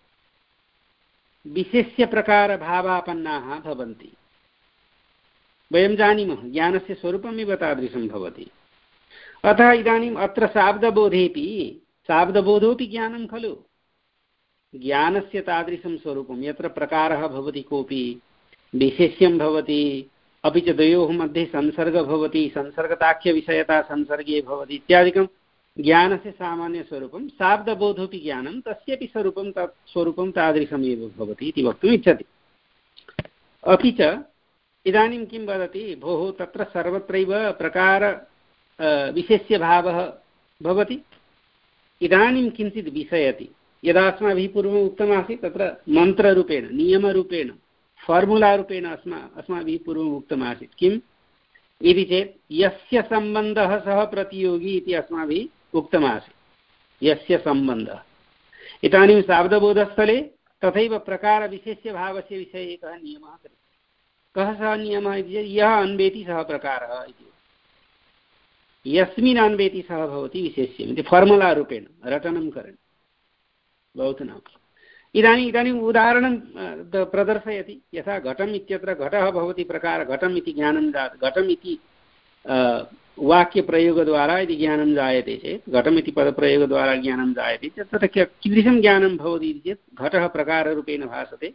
विशेष्यप्रकारभावापन्नाः भवन्ति। वयं जानीमः ज्ञानस्य स्वरूपमेव तादृशं भवति। अतः इदानीम् अत्र शाब्दबोधेपि शाब्दबोधोऽपि ज्ञानं खलु, ज्ञानस्य तादृशं स्वरूपं यत्र प्रकारः भवति, कोऽपि विशेष्यं भवति, अपि च द्वयोः मध्ये संसर्गः भवति, संसर्गताख्यविषयता संसर्गे भवति इत्यादिकं ज्ञानस्य सामान्यस्वरूपं। शाब्दबोधोऽपि ज्ञानं, तस्यपि स्वरूपं तत् स्वरूपं तादृशमेव भवति इति वक्तुम् इच्छति। अपि च इदानीं किं वदति, भोः तत्र सर्वत्रैव प्रकार विशेष्यभावः भवति, इदानीं किञ्चित् विषयति। यदा अस्माभिः पूर्वम् उक्तमासीत् तत्र मन्त्ररूपेण, नियमरूपेण, फार्मुलारूपेण अस्मा अस्माभिः पूर्वम् उक्तमासीत्। किम् इति चेत् यस्य सम्बन्धः सः प्रतियोगी इति अस्माभिः उक्तमासीत्, यस्य सम्बन्धः। इदानीं शाब्दबोधस्थले तथैव प्रकारविशेष्यभावस्य विषये एकः नियमः क्रियते। कः सः नियमः इति चेत् यः अन्वेति सः प्रकारः इति, यस्मिन् अन्वेति सः भवति विशेष्यम् इति फार्मुलारूपेण रटनं करणीयं भवतु नाम। इदानीम् इदानीम् उदाहरणं प्रदर्शयति। यथा घटम् इत्यत्र घटः भवति प्रकार, घटम् इति ज्ञानं जातं, घटम् इति वाक्यप्रयोगद्वारा यदि ज्ञानं जायते चेत्, घटम् इति पदप्रयोगद्वारा ज्ञानं जायते चेत् तत्र कीदृशं ज्ञानं भवति इति चेत् घटः प्रकाररूपेण भासते।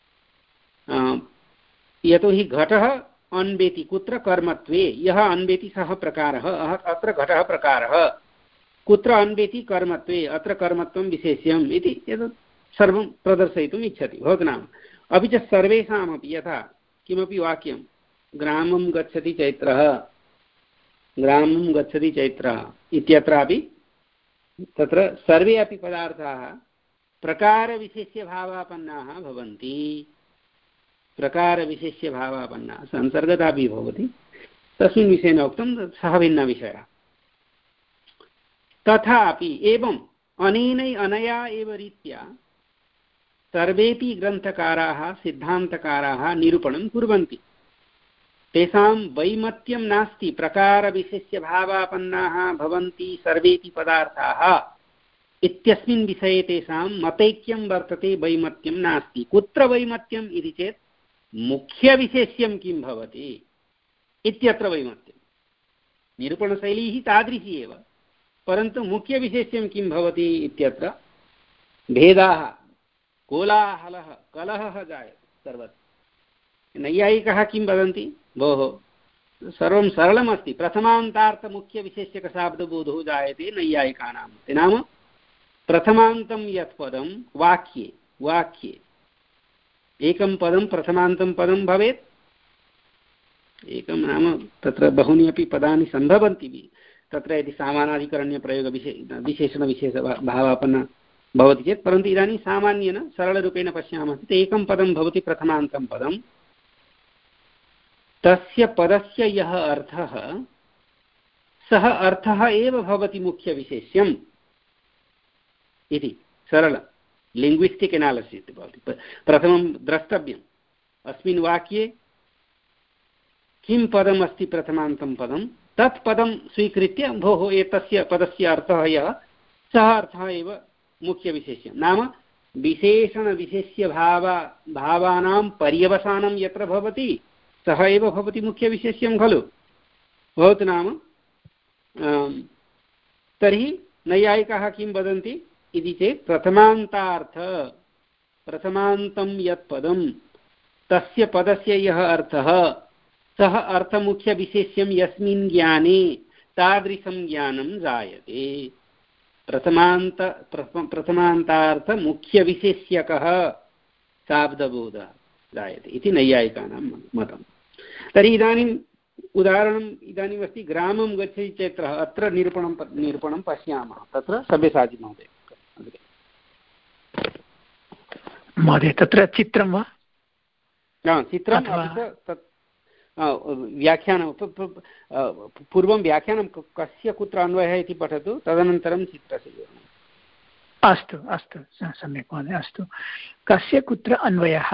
यतोहि घटः अन्वेति कुत्र, कर्मत्वे, यः अन्वेति सः प्रकारः, अत्र घटः प्रकारः, कुत्र अन्वेति कर्मत्वे, अत्र कर्मत्वं विशेष्यम् इति एतत् सर्वं प्रदर्शयितुम् इच्छति भवतु नाम। अपि च सर्वेषामपि यथा किमपि वाक्यं ग्रामं गच्छति चैत्रः, ग्रामं गच्छति चैत्रः इत्यत्रापि तत्र सर्वे अपि पदार्थाः प्रकारविशेष्यभावापन्नाः भवन्ति, प्रकारविशेष्यभावापन्नाः, संसर्गतापि भवति, तस्मिन् विषयेन उक्तं, सः भिन्नविषयः। तथापि एवम् अनेन अनया एव रीत्या सर्वेपि ग्रन्थकाराः सिद्धान्तकाराः निरूपणं कुर्वन्ति। तेषां वैमत्यं नास्ति, प्रकारविशेष्यभावापन्नाः भवन्ति सर्वेपि पदार्थाः इत्यस्मिन् विषये तेषां मतैक्यं वर्तते, वैमत्यं नास्ति। कुत्र वैमत्यम् इति चेत् मुख्यविशेष्यं किं भवति इत्यत्र वैमत्यं। निरूपणशैली हि तादृशी एव, परन्तु मुख्यविशेष्यं किं भवति इत्यत्र भेदाः, कोलाहलः, कलहः जायते सर्वत्र। नैयायिकाः किं वदन्ति, भोः सर्वं सरलमस्ति, प्रथमान्तार्थमुख्यविशेष्यकशाब्दबोधो जायते नैयायिकानां मते। नाम प्रथमान्तं यत् पदं वाक्ये, वाक्ये एकं पदं प्रथमान्तं पदं भवेत्, एकं नाम तत्र बहूनि अपि पदानि सम्भवन्ति, तत्र यदि सामानाधिकरण्यप्रयोगविशे विशेषणविशेषभावापन्न भवति चेत्, परन्तु इदानीं सामान्येन सरलरूपेण पश्यामः चेत् एकं पदं भवति प्रथमान्तं पदं, तस्य पदस्य यः अर्थः सः अर्थः एव भवति मुख्यविशेष्यम् इति सरल लिङ्ग्विस्टिक् एनालिसिस् भवति। प्रथमं द्रष्टव्यम्, अस्मिन् वाक्ये किं पदम् अस्ति प्रथमान्तं पदं, तत् पदं स्वीकृत्य भोः एतस्य पदस्य अर्थः यः सः अर्थः एव मुख्यविशेष्यं। नाम विशेषणविशेष्यभावा भावानां पर्यवसानं यत्र भवति सः एव भवति मुख्यविशेष्यं खलु भवतु नाम। तर्हि नैयायिकाः किं वदन्ति इति चेत् प्रथमान्तार्थ, प्रथमान्तं यत् पदं तस्य पदस्य यः अर्थः सः अर्थमुख्यविशेष्यं यस्मिन् ज्ञाने तादृशं ज्ञानं जायते। प्रथमान्त प्रथमान्तार्थ मुख्यविशेष्यकः शाब्दबोधः जायते इति नैयायिकानां मतं। तर्हि इदानीं उदाहरणम् इदानीम् अस्ति ग्रामं गच्छति चैत्रः अत्र निरूपणं निरूपणं पश्यामः तत्र सव्यसाचि महोदय महोदय तत्र चित्रं वा चित्रम् अपि च तत् व्याख्यानं पूर्वं व्याख्यानं कस्य कुत्र अन्वयः इति पठतु तदनन्तरं चित्रस्य विवरणम् अस्तु अस्तु सम्यक् महोदय अस्तु कस्य कुत्र अन्वयः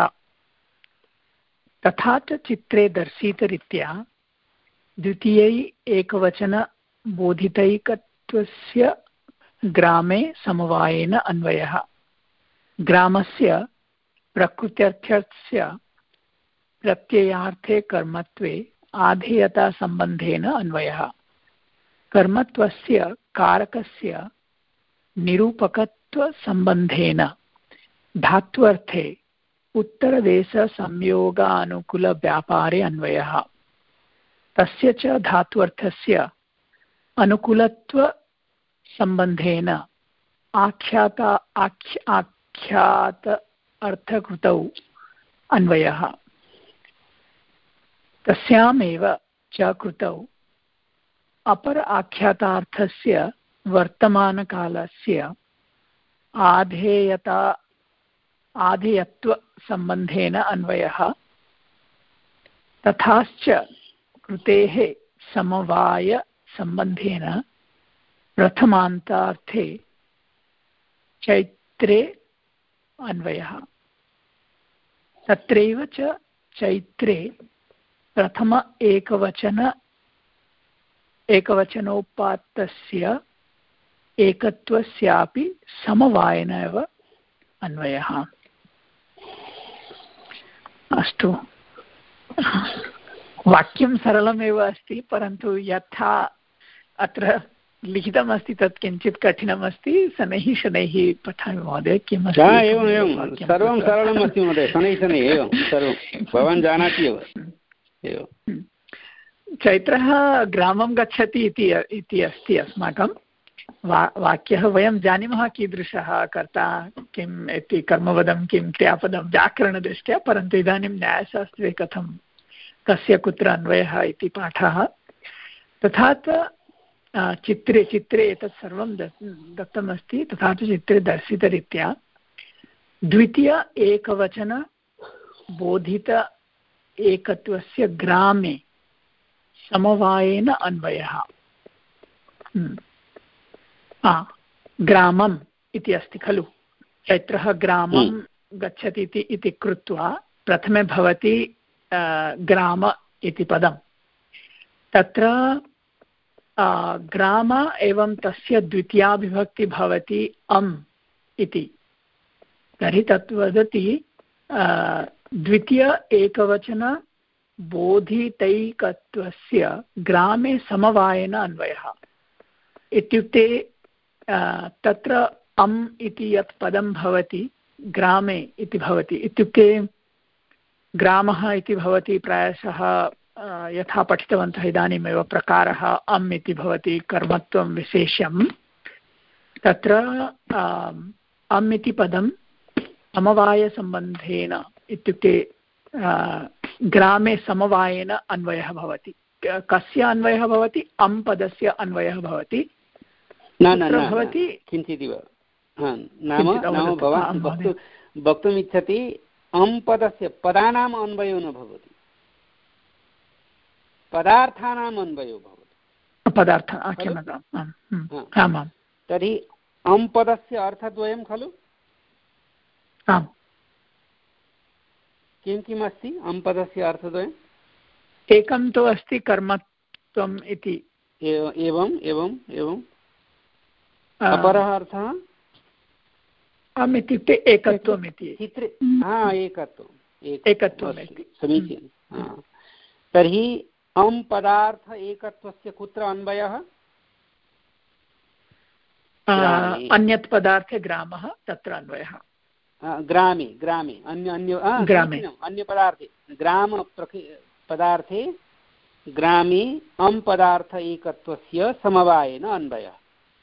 तथा च चित्रे दर्शितरीत्या द्वितीयै एकवचनबोधितैकत्वस्य ग्रामे समवायेन अन्वयः ग्रामस्य प्रकृत्यर्थस्य प्रत्ययार्थे कर्मत्वे आधेयतासम्बन्धेन अन्वयः कर्मत्वस्य कारकस्य निरूपकत्वसम्बन्धेन धात्वर्थे उत्तरदेशसंयोगानुकूलव्यापारे अन्वयः तस्य च धात्वर्थस्य अनुकूलत्वसम्बन्धेन आख्याता आख्य आख्यात अर्थकृतौ अन्वयः तस्यामेव च कृतौ अपर आख्यातार्थस्य वर्तमानकालस्य आधेयता आधेयत्वसम्बन्धेन अन्वयः तथाश्च कृतेः समवायसम्बन्धेन प्रथमान्तार्थे चैत्रे अन्वयः तत्रैव च चैत्रे प्रथम एकवचन एकवचनोपात्तस्य एकत्वस्यापि समवायेन एव अन्वयः अस्तु वाक्यं सरलमेव अस्ति परन्तु यथा अत्र लिखितमस्ति तत् किञ्चित् कठिनमस्ति शनैः शनैः पठामि महोदय किमस्ति एवम् एवं सर्वं सरलमस्ति महोदय शनैः शनैः एवं सर्वं भवान् जानाति एव एवं चैत्रः ग्रामं गच्छति इति इति अस्ति अस्माकं वा वाक्यः वयं जानीमः कीदृशः कर्ता किम् इति कर्मपदं किं क्रियापदं व्याकरणदृष्ट्या परन्तु इदानीं न्यायशास्त्रे कथं कस्य कुत्र अन्वयः इति पाठः तथा च चित्रे चित्रे एतत् सर्वं दत्तमस्ति तथा च चित्रे दर्शितरीत्या द्वितीय एकवचनबोधित एकत्वस्य ग्रामे समवायेन अन्वयः ग्रामम् इति अस्ति खलु चैत्रः ग्रामं गच्छति इति कृत्वा प्रथमे भवति ग्राम इति पदं तत्र ग्राम एवं तस्य द्वितीया विभक्ति भवति अम् इति तर्हि तत् वदति द्वितीय एकवचन बोधितैकत्वस्य ग्रामे समवायेन अन्वयः इत्युक्ते तत्र अम् इति यत् पदं भवति ग्रामे इति भवति इत्युक्ते ग्रामः इति भवति प्रायशः यथा पठितवन्तः इदानीमेव प्रकारः अम् इति भवति कर्मत्वं विशेष्यं तत्र अम् इति पदं समवायसम्बन्धेन इत्युक्ते ग्रामे समवायेन अन्वयः भवति कस्य अन्वयः भवति अम् पदस्य अन्वयः भवति न न भवति किञ्चिदिव नाम नाम भवान् वक्तुम् इच्छति अम् पदस्य पदानाम् अन्वयो न भवति पदार्थानाम् अन्वयो भवति पदार्थ तर्हि अम् पदस्य अर्थद्वयं खलु आम् किं किम् अस्ति अम् पदस्य अर्थद्वयम् एकं तु अस्ति कर्मत्वम् इति एवम् एवम् एवम् अपरः अर्थः अम् इत्युक्ते एकत्वम् इति चित्रे हा एकत्वम् एकत्वम् इति समीचीनं तर्हि अम् पदार्थ एकत्वस्य कुत्र अन्वयः अन्यत् पदार्थे ग्रामः तत्र अन्वयः ग्रामे ग्रामे अन्य अन्य ग्रामे अन्यपदार्थे ग्राम पदार्थे ग्रामे अम् पदार्थ एकत्वस्य समवायेन अन्वयः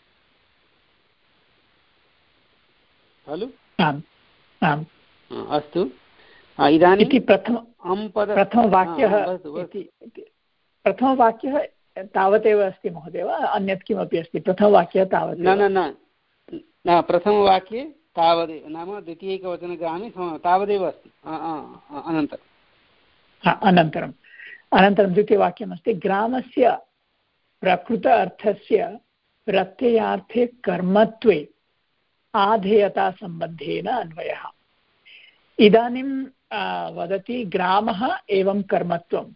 खलु आम् आम् अस्तु इदानीं प्रथम अम् पद प्रथमवाक्यः प्रथमवाक्यः तावदेव अस्ति महोदय वा अन्यत् किमपि अस्ति? प्रथमवाक्यः तावत् न न न न प्रथमवाक्ये तावदेव नाम द्वितीयैकवचनग्रामे तावदेव अस्ति। अनन्तरम् अनन्तरम् अनन्तरं द्वितीयवाक्यमस्ति ग्रामस्य प्रकृत अर्थस्य प्रत्ययार्थे कर्मत्वे आधेयतासम्बन्धेन अन्वयः। इदानीं वदति ग्रामः एवं कर्मत्वम्।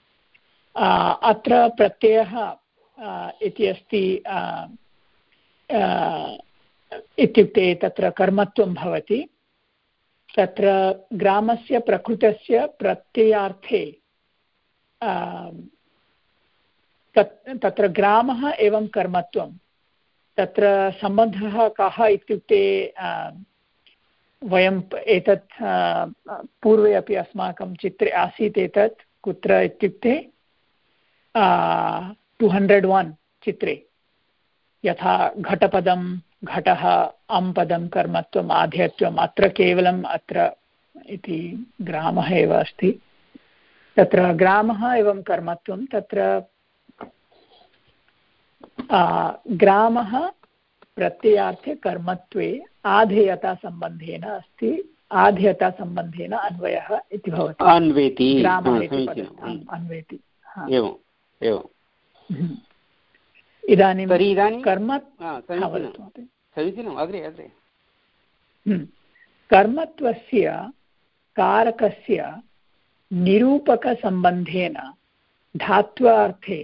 अत्र प्रत्ययः इति अस्ति इत्युक्ते तत्र कर्मत्वं भवति। तत्र ग्रामस्य प्रकृतस्य प्रत्ययार्थे तत्र ग्रामः एवं कर्मत्वं तत्र सम्बन्धः कः इत्युक्ते वयम् एतत् पूर्वे अपि अस्माकं चित्रे आसीत्। एतत् कुत्र इत्युक्ते टु हण्ड्रेड् वन् चित्रे यथा घटपदं घटः अं पदं कर्मत्वम् आध्यत्वम् अत्र केवलम् अत्र इति ग्रामः एव अस्ति। तत्र ग्रामः एवं कर्मत्वं तत्र ग्रामः प्रत्ययार्थे कर्मत्वे आधेयतासम्बन्धेन अस्ति। आधेयतासम्बन्धेन अन्वयः इति भवति। अन्वेति अन्वेति एवं एवं। इदानीं इदानीं कर्म समीचीनम् अग्रे अग्रे कर्मत्वस्य कारकस्य निरूपकसम्बन्धेन धात्वार्थे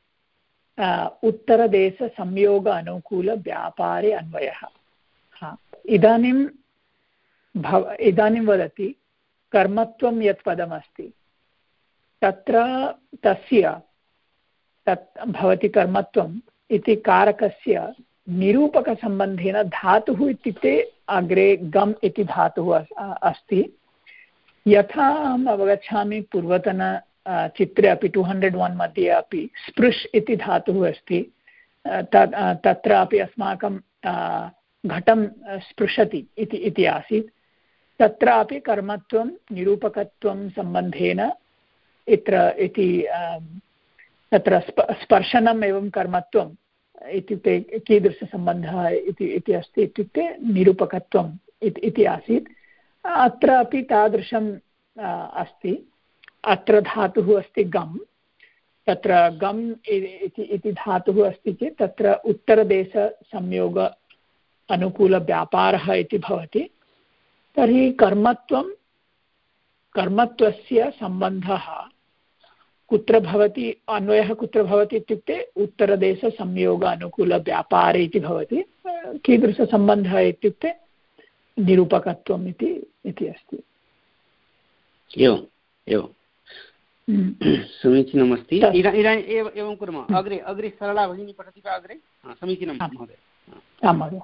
उत्तरदेशसंयोग अनुकूलव्यापारे अन्वयः। इदानीं भव इदानीं वदति कर्मत्वं यत् पदमस्ति तत्र तस्य तत् भवति कर्मत्वम् इति कारकस्य निरूपकसम्बन्धेन धातुः इत्युक्ते अग्रे गम् इति धातुः अस्ति। यथा अहम् अवगच्छामि पूर्वतन चित्रे अपि टु हण्ड्रेड् वन् मध्ये अपि स्पृश् इति धातुः अस्ति। तत्रापि अस्माकं घटं स्पृशति इति इति आसीत्। तत्रापि कर्मत्वं निरूपकत्वं सम्बन्धेन इत्र इति तत्र स्प स्पर्शनम् एवं कर्मत्वम् इत्युक्ते कीदृशसम्बन्धः इति इति अस्ति इत्युक्ते निरूपकत्वम् इति आसीत्। अत्र अपि तादृशम् अस्ति। अत्र धातुः अस्ति गम्। तत्र गम् इति इति धातुः अस्ति चेत् तत्र उत्तरदेशसंयोग अनुकूलव्यापारः इति भवति। तर्हि कर्मत्वं कर्मत्वस्य सम्बन्धः कुत्र भवति अन्वयः कुत्र भवति इत्युक्ते उत्तरदेशसंयोग अनुकूलव्यापारे इति भवति। कीदृशसम्बन्धः इत्युक्ते निरूपकत्वम् इति इति अस्ति। एवं एवं समीचीनमस्ति। इदानीम् एव एवं कुर्मः। अग्रे अग्रे सरला भगिनी पठति वा अग्रे? समीचीनं महोदय। आं महोदय।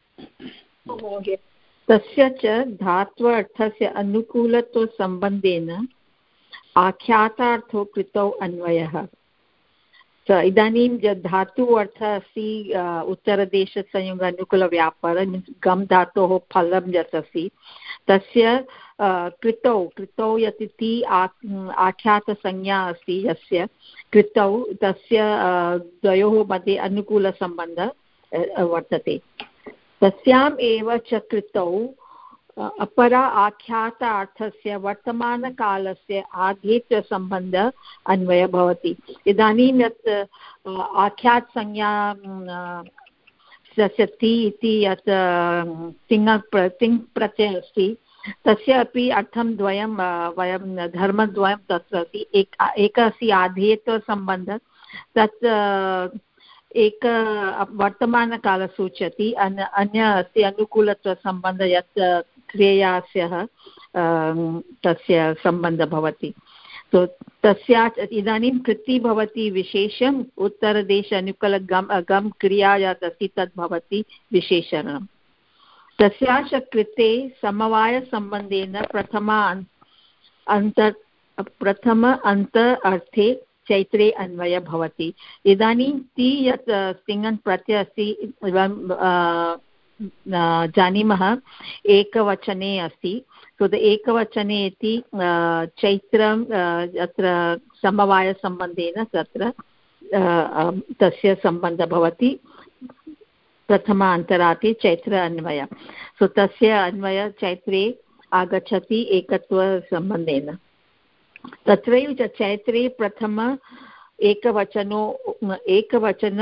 तस्य च धात्व अर्थस्य अनुकूलत्वसम्बन्धेन आख्यातार्थो कृतौ अन्वयः। इदानीं यद् धातु अर्थः अस्ति उत्तरदेशसंयोग अनुकूलव्यापार मीन्स् गम् धातोः फलं यत् अस्ति तस्य कृतौ कृतौ यत् इति आख्यातसंज्ञा अस्ति यस्य कृतौ तस्य द्वयोः मध्ये अनुकूलसम्बन्धः वर्तते। तस्याम् एव च कृतौ अपरा आख्यातार्थस्य वर्तमानकालस्य आधेयत्वसम्बन्धः अन्वयः भवति। इदानीं यत् आख्यातसंज्ञा ति इति यत् तिङ् तिङ् प्रत्ययः अस्ति तस्य अपि अर्थं द्वयं वयं धर्मद्वयं तत्र अस्ति। एक एकः अस्ति आधेयत्वसम्बन्धः तत् एक वर्तमानकाल सूचयति। अन्य अस्ति अनुकूलत्वसम्बन्धः यत् क्रियायाः तस्य सम्बन्धः भवति। तो तस्या इदानीं कृति भवति विशेषम् उत्तरदेश अनुकूल गम् गम् क्रिया यत् अस्ति तद् भवति विशेषणम्। तस्या च कृते समवायसम्बन्धेन प्रथमा अन्त प्रथम अन्त अर्थे चैत्रे अन्वयः भवति। इदानीं ति यत् तिङन् प्रत्ययः अस्ति जानीमः एकवचने अस्ति सो एकवचने इति चैत्रम् अत्र समवायसम्बन्धेन तत्र तस्य सम्बन्धः भवति प्रथम अन्तराते चैत्र अन्वय सो तस्य अन्वय चैत्रे आगच्छति एकत्वसम्बन्धेन तत्रैव चैत्रे प्रथम एकवचनो एकवचन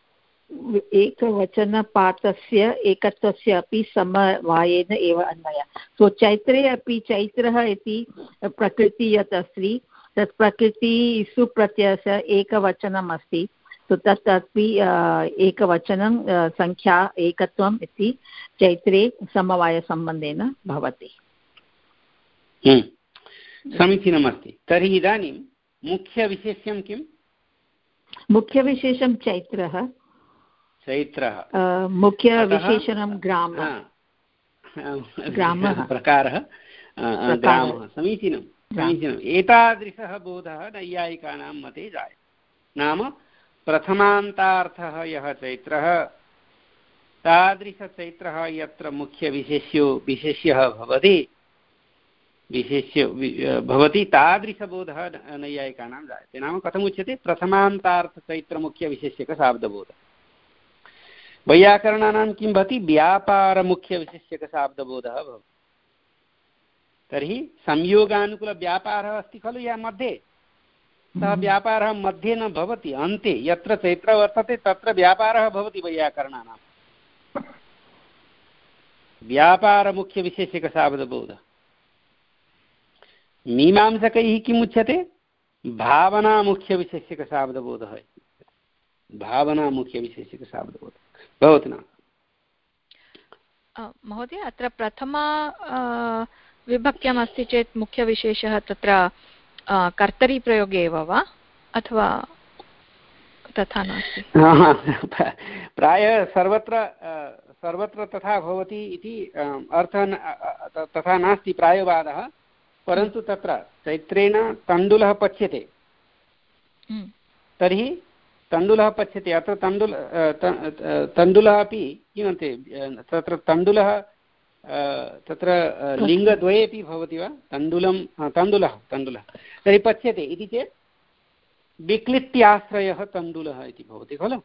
एकवचनपाठस्य एकत्वस्य अपि समवायेन एव अन्वयः सो चैत्रे अपि चैत्रः इति प्रकृतिः यत् अस्ति तत् प्रकृतिः सुप्रत्ययस्य एकवचनम् अस्ति सो तत् अपि एकवचनं संख्या एकत्वम् इति चैत्रे समवायसम्बन्धेन भवति। समीचीनमस्ति। तर्हि इदानीं मुख्यविशेष्यं किम्? मुख्यविशेषं चैत्रः चैत्रः मुख्यविशेषणं ग्रामः ग्रामः प्रकारः ग्रामः। समीचीनं समीचीनम्। एतादृशः बोधः नैयायिकानां मते जायते नाम प्रथमान्तार्थः यः चैत्रः तादृशचैत्रः यत्र मुख्यविशेष्यो विशेष्यः भवति विशेष्य भवति तादृशबोधः नैयायिकानां जायते। नाम कथमुच्यते? प्रथमान्तार्थचैत्रमुख्यविशेष्यकशाब्दबोधः। वैयाकरणानां किं भवति? व्यापारमुख्यविशेष्यकशाब्दबोधः भवति। तर्हि संयोगानुकूलव्यापारः अस्ति खलु यः मध्ये, सः व्यापारः मध्ये न भवति, अन्ते यत्र चैत्र वर्तते तत्र व्यापारः भवति। वैयाकरणानां व्यापारमुख्यविशेष्यकशाब्दबोधः। मीमांसकैः किम् उच्यते? भावनामुख्यविशेष्यकशाब्दबोधः। भावनामुख्यविशेष्यकशाब्दबोधः भवति न महोदय? अत्र प्रथमा विभक्त्यमस्ति चेत् मुख्यविशेषः तत्र कर्तरीप्रयोगे एव वा अथवा तथा नास्ति? प्रायः सर्वत्र सर्वत्र तथा भवति इति अर्थः तथा नास्ति प्रायवादः, परन्तु तत्र चैत्रेण तण्डुलः पच्यते तर्हि तण्डुलः पच्यते अत्र तण्डुल तण्डुलः अपि किमन्ते तत्र तण्डुलः तत्र लिङ्गद्वये अपि भवति वा? तण्डुलं तण्डुलः तण्डुलः तर्हि पच्यते इति चेत् विक्लित्याश्रयः तण्डुलः इति भवति खलु?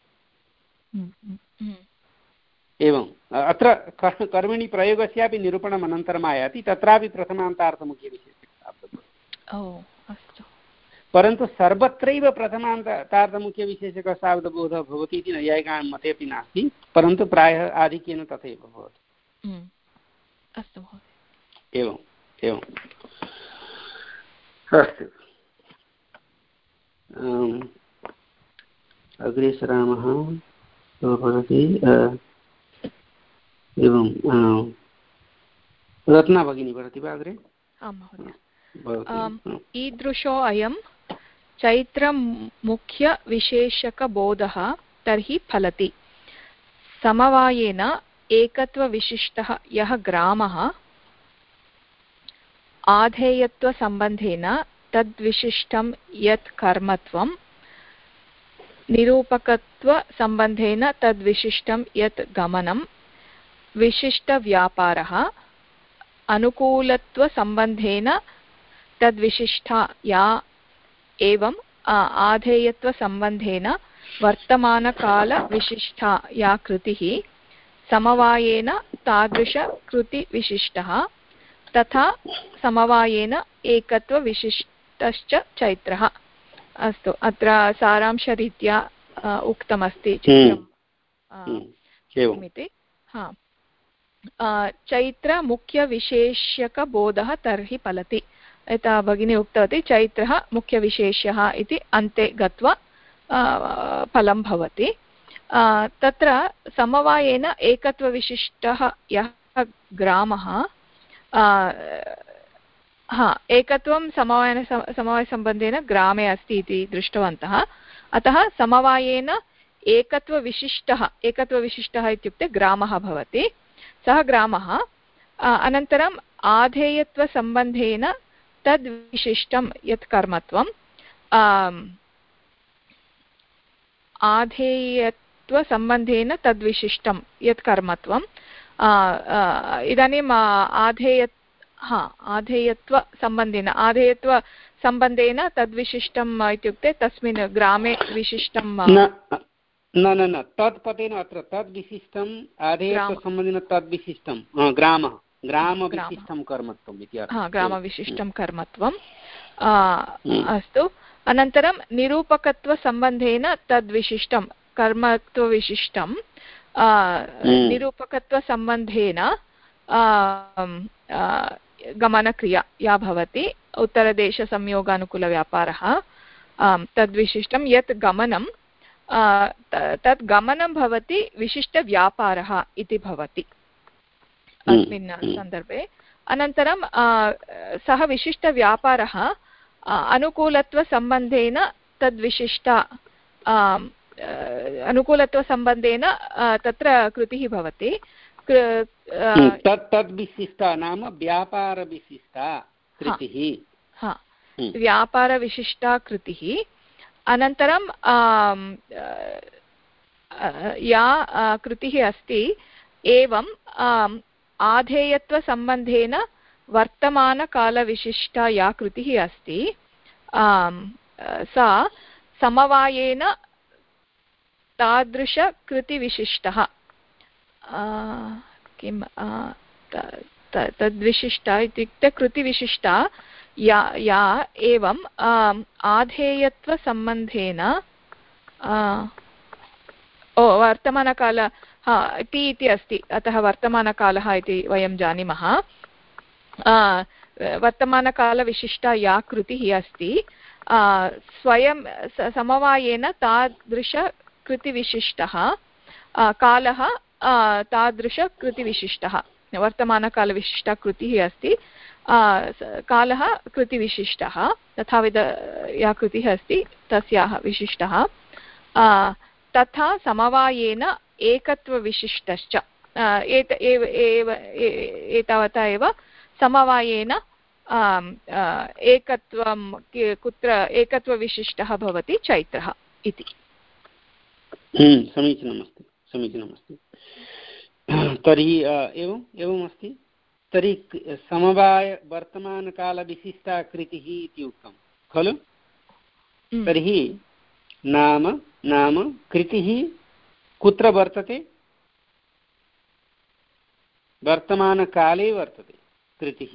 एवम् अत्र कर्मणि प्रयोगस्यापि निरूपणम् अनन्तरम् आयाति, तत्रापि प्रथमान्तार्थमुख्यविशेषकशाब्दबोधः। परन्तु सर्वत्रैव प्रथमान्तार्थमुख्यविशेषकशाब्दबोधः भवति इति नैयायिकानां मते अपि नास्ति, परन्तु प्रायः आधिक्येन तथैव भवति। अस्तु महोदय। एवम् एवम् अस्तु। अग्रे सरामः। भवति एवं रत्ना भगिनी पठति वा अग्रे? आं महोदय। ईदृशो अयं चैत्रमुख्यविशेषकबोधः तर्हि फलति समवायेन एकत्वविशिष्टः यः ग्रामः आधेयत्वसम्बन्धेन तद्विशिष्टं यत् कर्मत्वं निरूपकत्वसम्बन्धेन तद्विशिष्टं यत् गमनं विशिष्टव्यापारः अनुकूलत्वसम्बन्धेन तद्विशिष्टा या एवं आधेयत्वसम्बन्धेन वर्तमानकालविशिष्टा या कृतिः समवायेन तादृशकृतिविशिष्टः तथा समवायेन एकत्वविशिष्टश्च चैत्रः। अस्तु, अत्र सारांशरीत्या उक्तमस्ति चित्रमिति। हा, चैत्रमुख्यविशेष्यकबोधः तर्हि फलति। यथा भगिनी उक्तवती चैत्रः मुख्यविशेष्यः इति अन्ते गत्वा फलं भवति। तत्र समवायेन एकत्वविशिष्टः यः ग्रामः, हा एकत्वं समवायेन समवायसम्बन्धेन ग्रामे अस्ति इति दृष्टवन्तः, अतः समवायेन एकत्वविशिष्टः एकत्वविशिष्टः इत्युक्ते ग्रामः भवति। सः ग्रामः अनन्तरम् आधेयत्वसम्बन्धेन तद्विशिष्टं यत् कर्मत्वं आधेय आधेयत्वसम्बन्धेन तद्विशिष्टं यत् कर्मत्वं इदानीम् आधेय हा आधेयत्वसम्बन्धेन आधेयत्वसम्बन्धेन तद्विशिष्टम् इत्युक्ते तस्मिन् ग्रामे विशिष्टं न न न तत् पदेन अत्र तद्विशिष्टम् आधेयत्वसम्बन्धेन तद्विशिष्टं ग्रामः ग्रामविशिष्टं कर्मत्वम् इति हा ग्रामविशिष्टं कर्मत्वम् अस्तु अनन्तरं निरूपकत्वसम्बन्धेन तद्विशिष्टं कर्मत्वविशिष्टं निरूपकत्वसम्बन्धेन गमनक्रिया या भवति उत्तरदेशसंयोगानुकूलव्यापारः तद्विशिष्टं यत् गमनं तत् गमनं भवति विशिष्टव्यापारः इति भवति अस्मिन् सन्दर्भे अनन्तरं सः विशिष्टव्यापारः अनुकूलत्वसम्बन्धेन तद्विशिष्ट अनुकूलत्वसम्बन्धेन तत्र कृतिः भवति तत् तद्विशिष्टा नाम व्यापारविशिष्टा कृतिः हा व्यापारविशिष्टा कृतिः अनन्तरं या कृतिः अस्ति एवं आधेयत्वसम्बन्धेन वर्तमानकालविशिष्टा या कृतिः अस्ति सा समवायेन तादृशकृतिविशिष्टः किं तद्विशिष्टा इत्युक्ते कृतिविशिष्टा या या एवं आधेयत्वसम्बन्धेन ओ वर्तमानकाल हा ति इति अस्ति अतः वर्तमानकालः इति वयं जानीमः वर्तमानकालविशिष्टा या कृतिः अस्ति स्वयं समवायेन तादृशकृतिविशिष्टः कालः तादृशकृतिविशिष्टः वर्तमानकालविशिष्टा कृतिः अस्ति कालः कृतिविशिष्टः तथाविध या कृतिः अस्ति तस्याः विशिष्टः तथा समवायेन एकत्वविशिष्टश्च एत एव एतावता एव समवायेन एकत्वं कुत्र एकत्वविशिष्टः भवति चैत्रः इति समीचीनमस्ति समीचीनमस्ति तर्हि एवम् एवमस्ति तर्हि समवाय वर्तमानकालविशिष्टा कृतिः इति उक्तं खलु तर्हि नाम नाम कृतिः कुत्र वर्तते वर्तमानकाले वर्तते कृतिः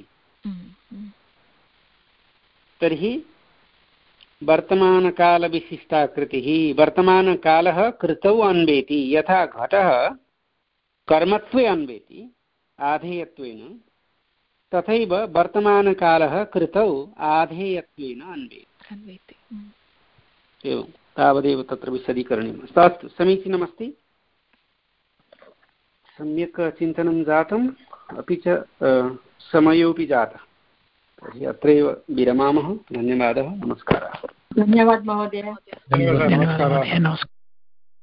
तर्हि वर्तमानकालविशिष्टा कृतिः वर्तमानकालः कृतौ अन्वेति यथा घटः कर्मत्वे अन्वेति आधेयत्वेन तथैव वर्तमानकालः कृतौ आधेयत्वेन अन्वेति एवं तावदेव तत्र विशदीकरणीयम् अस्तु समीचीनमस्ति सम्यक् चिन्तनं जातम् अपि च समयोपि जातः तर्हि अत्रैव विरमामः धन्यवादः नमस्कारः धन्यवादः महोदय नमस्कारः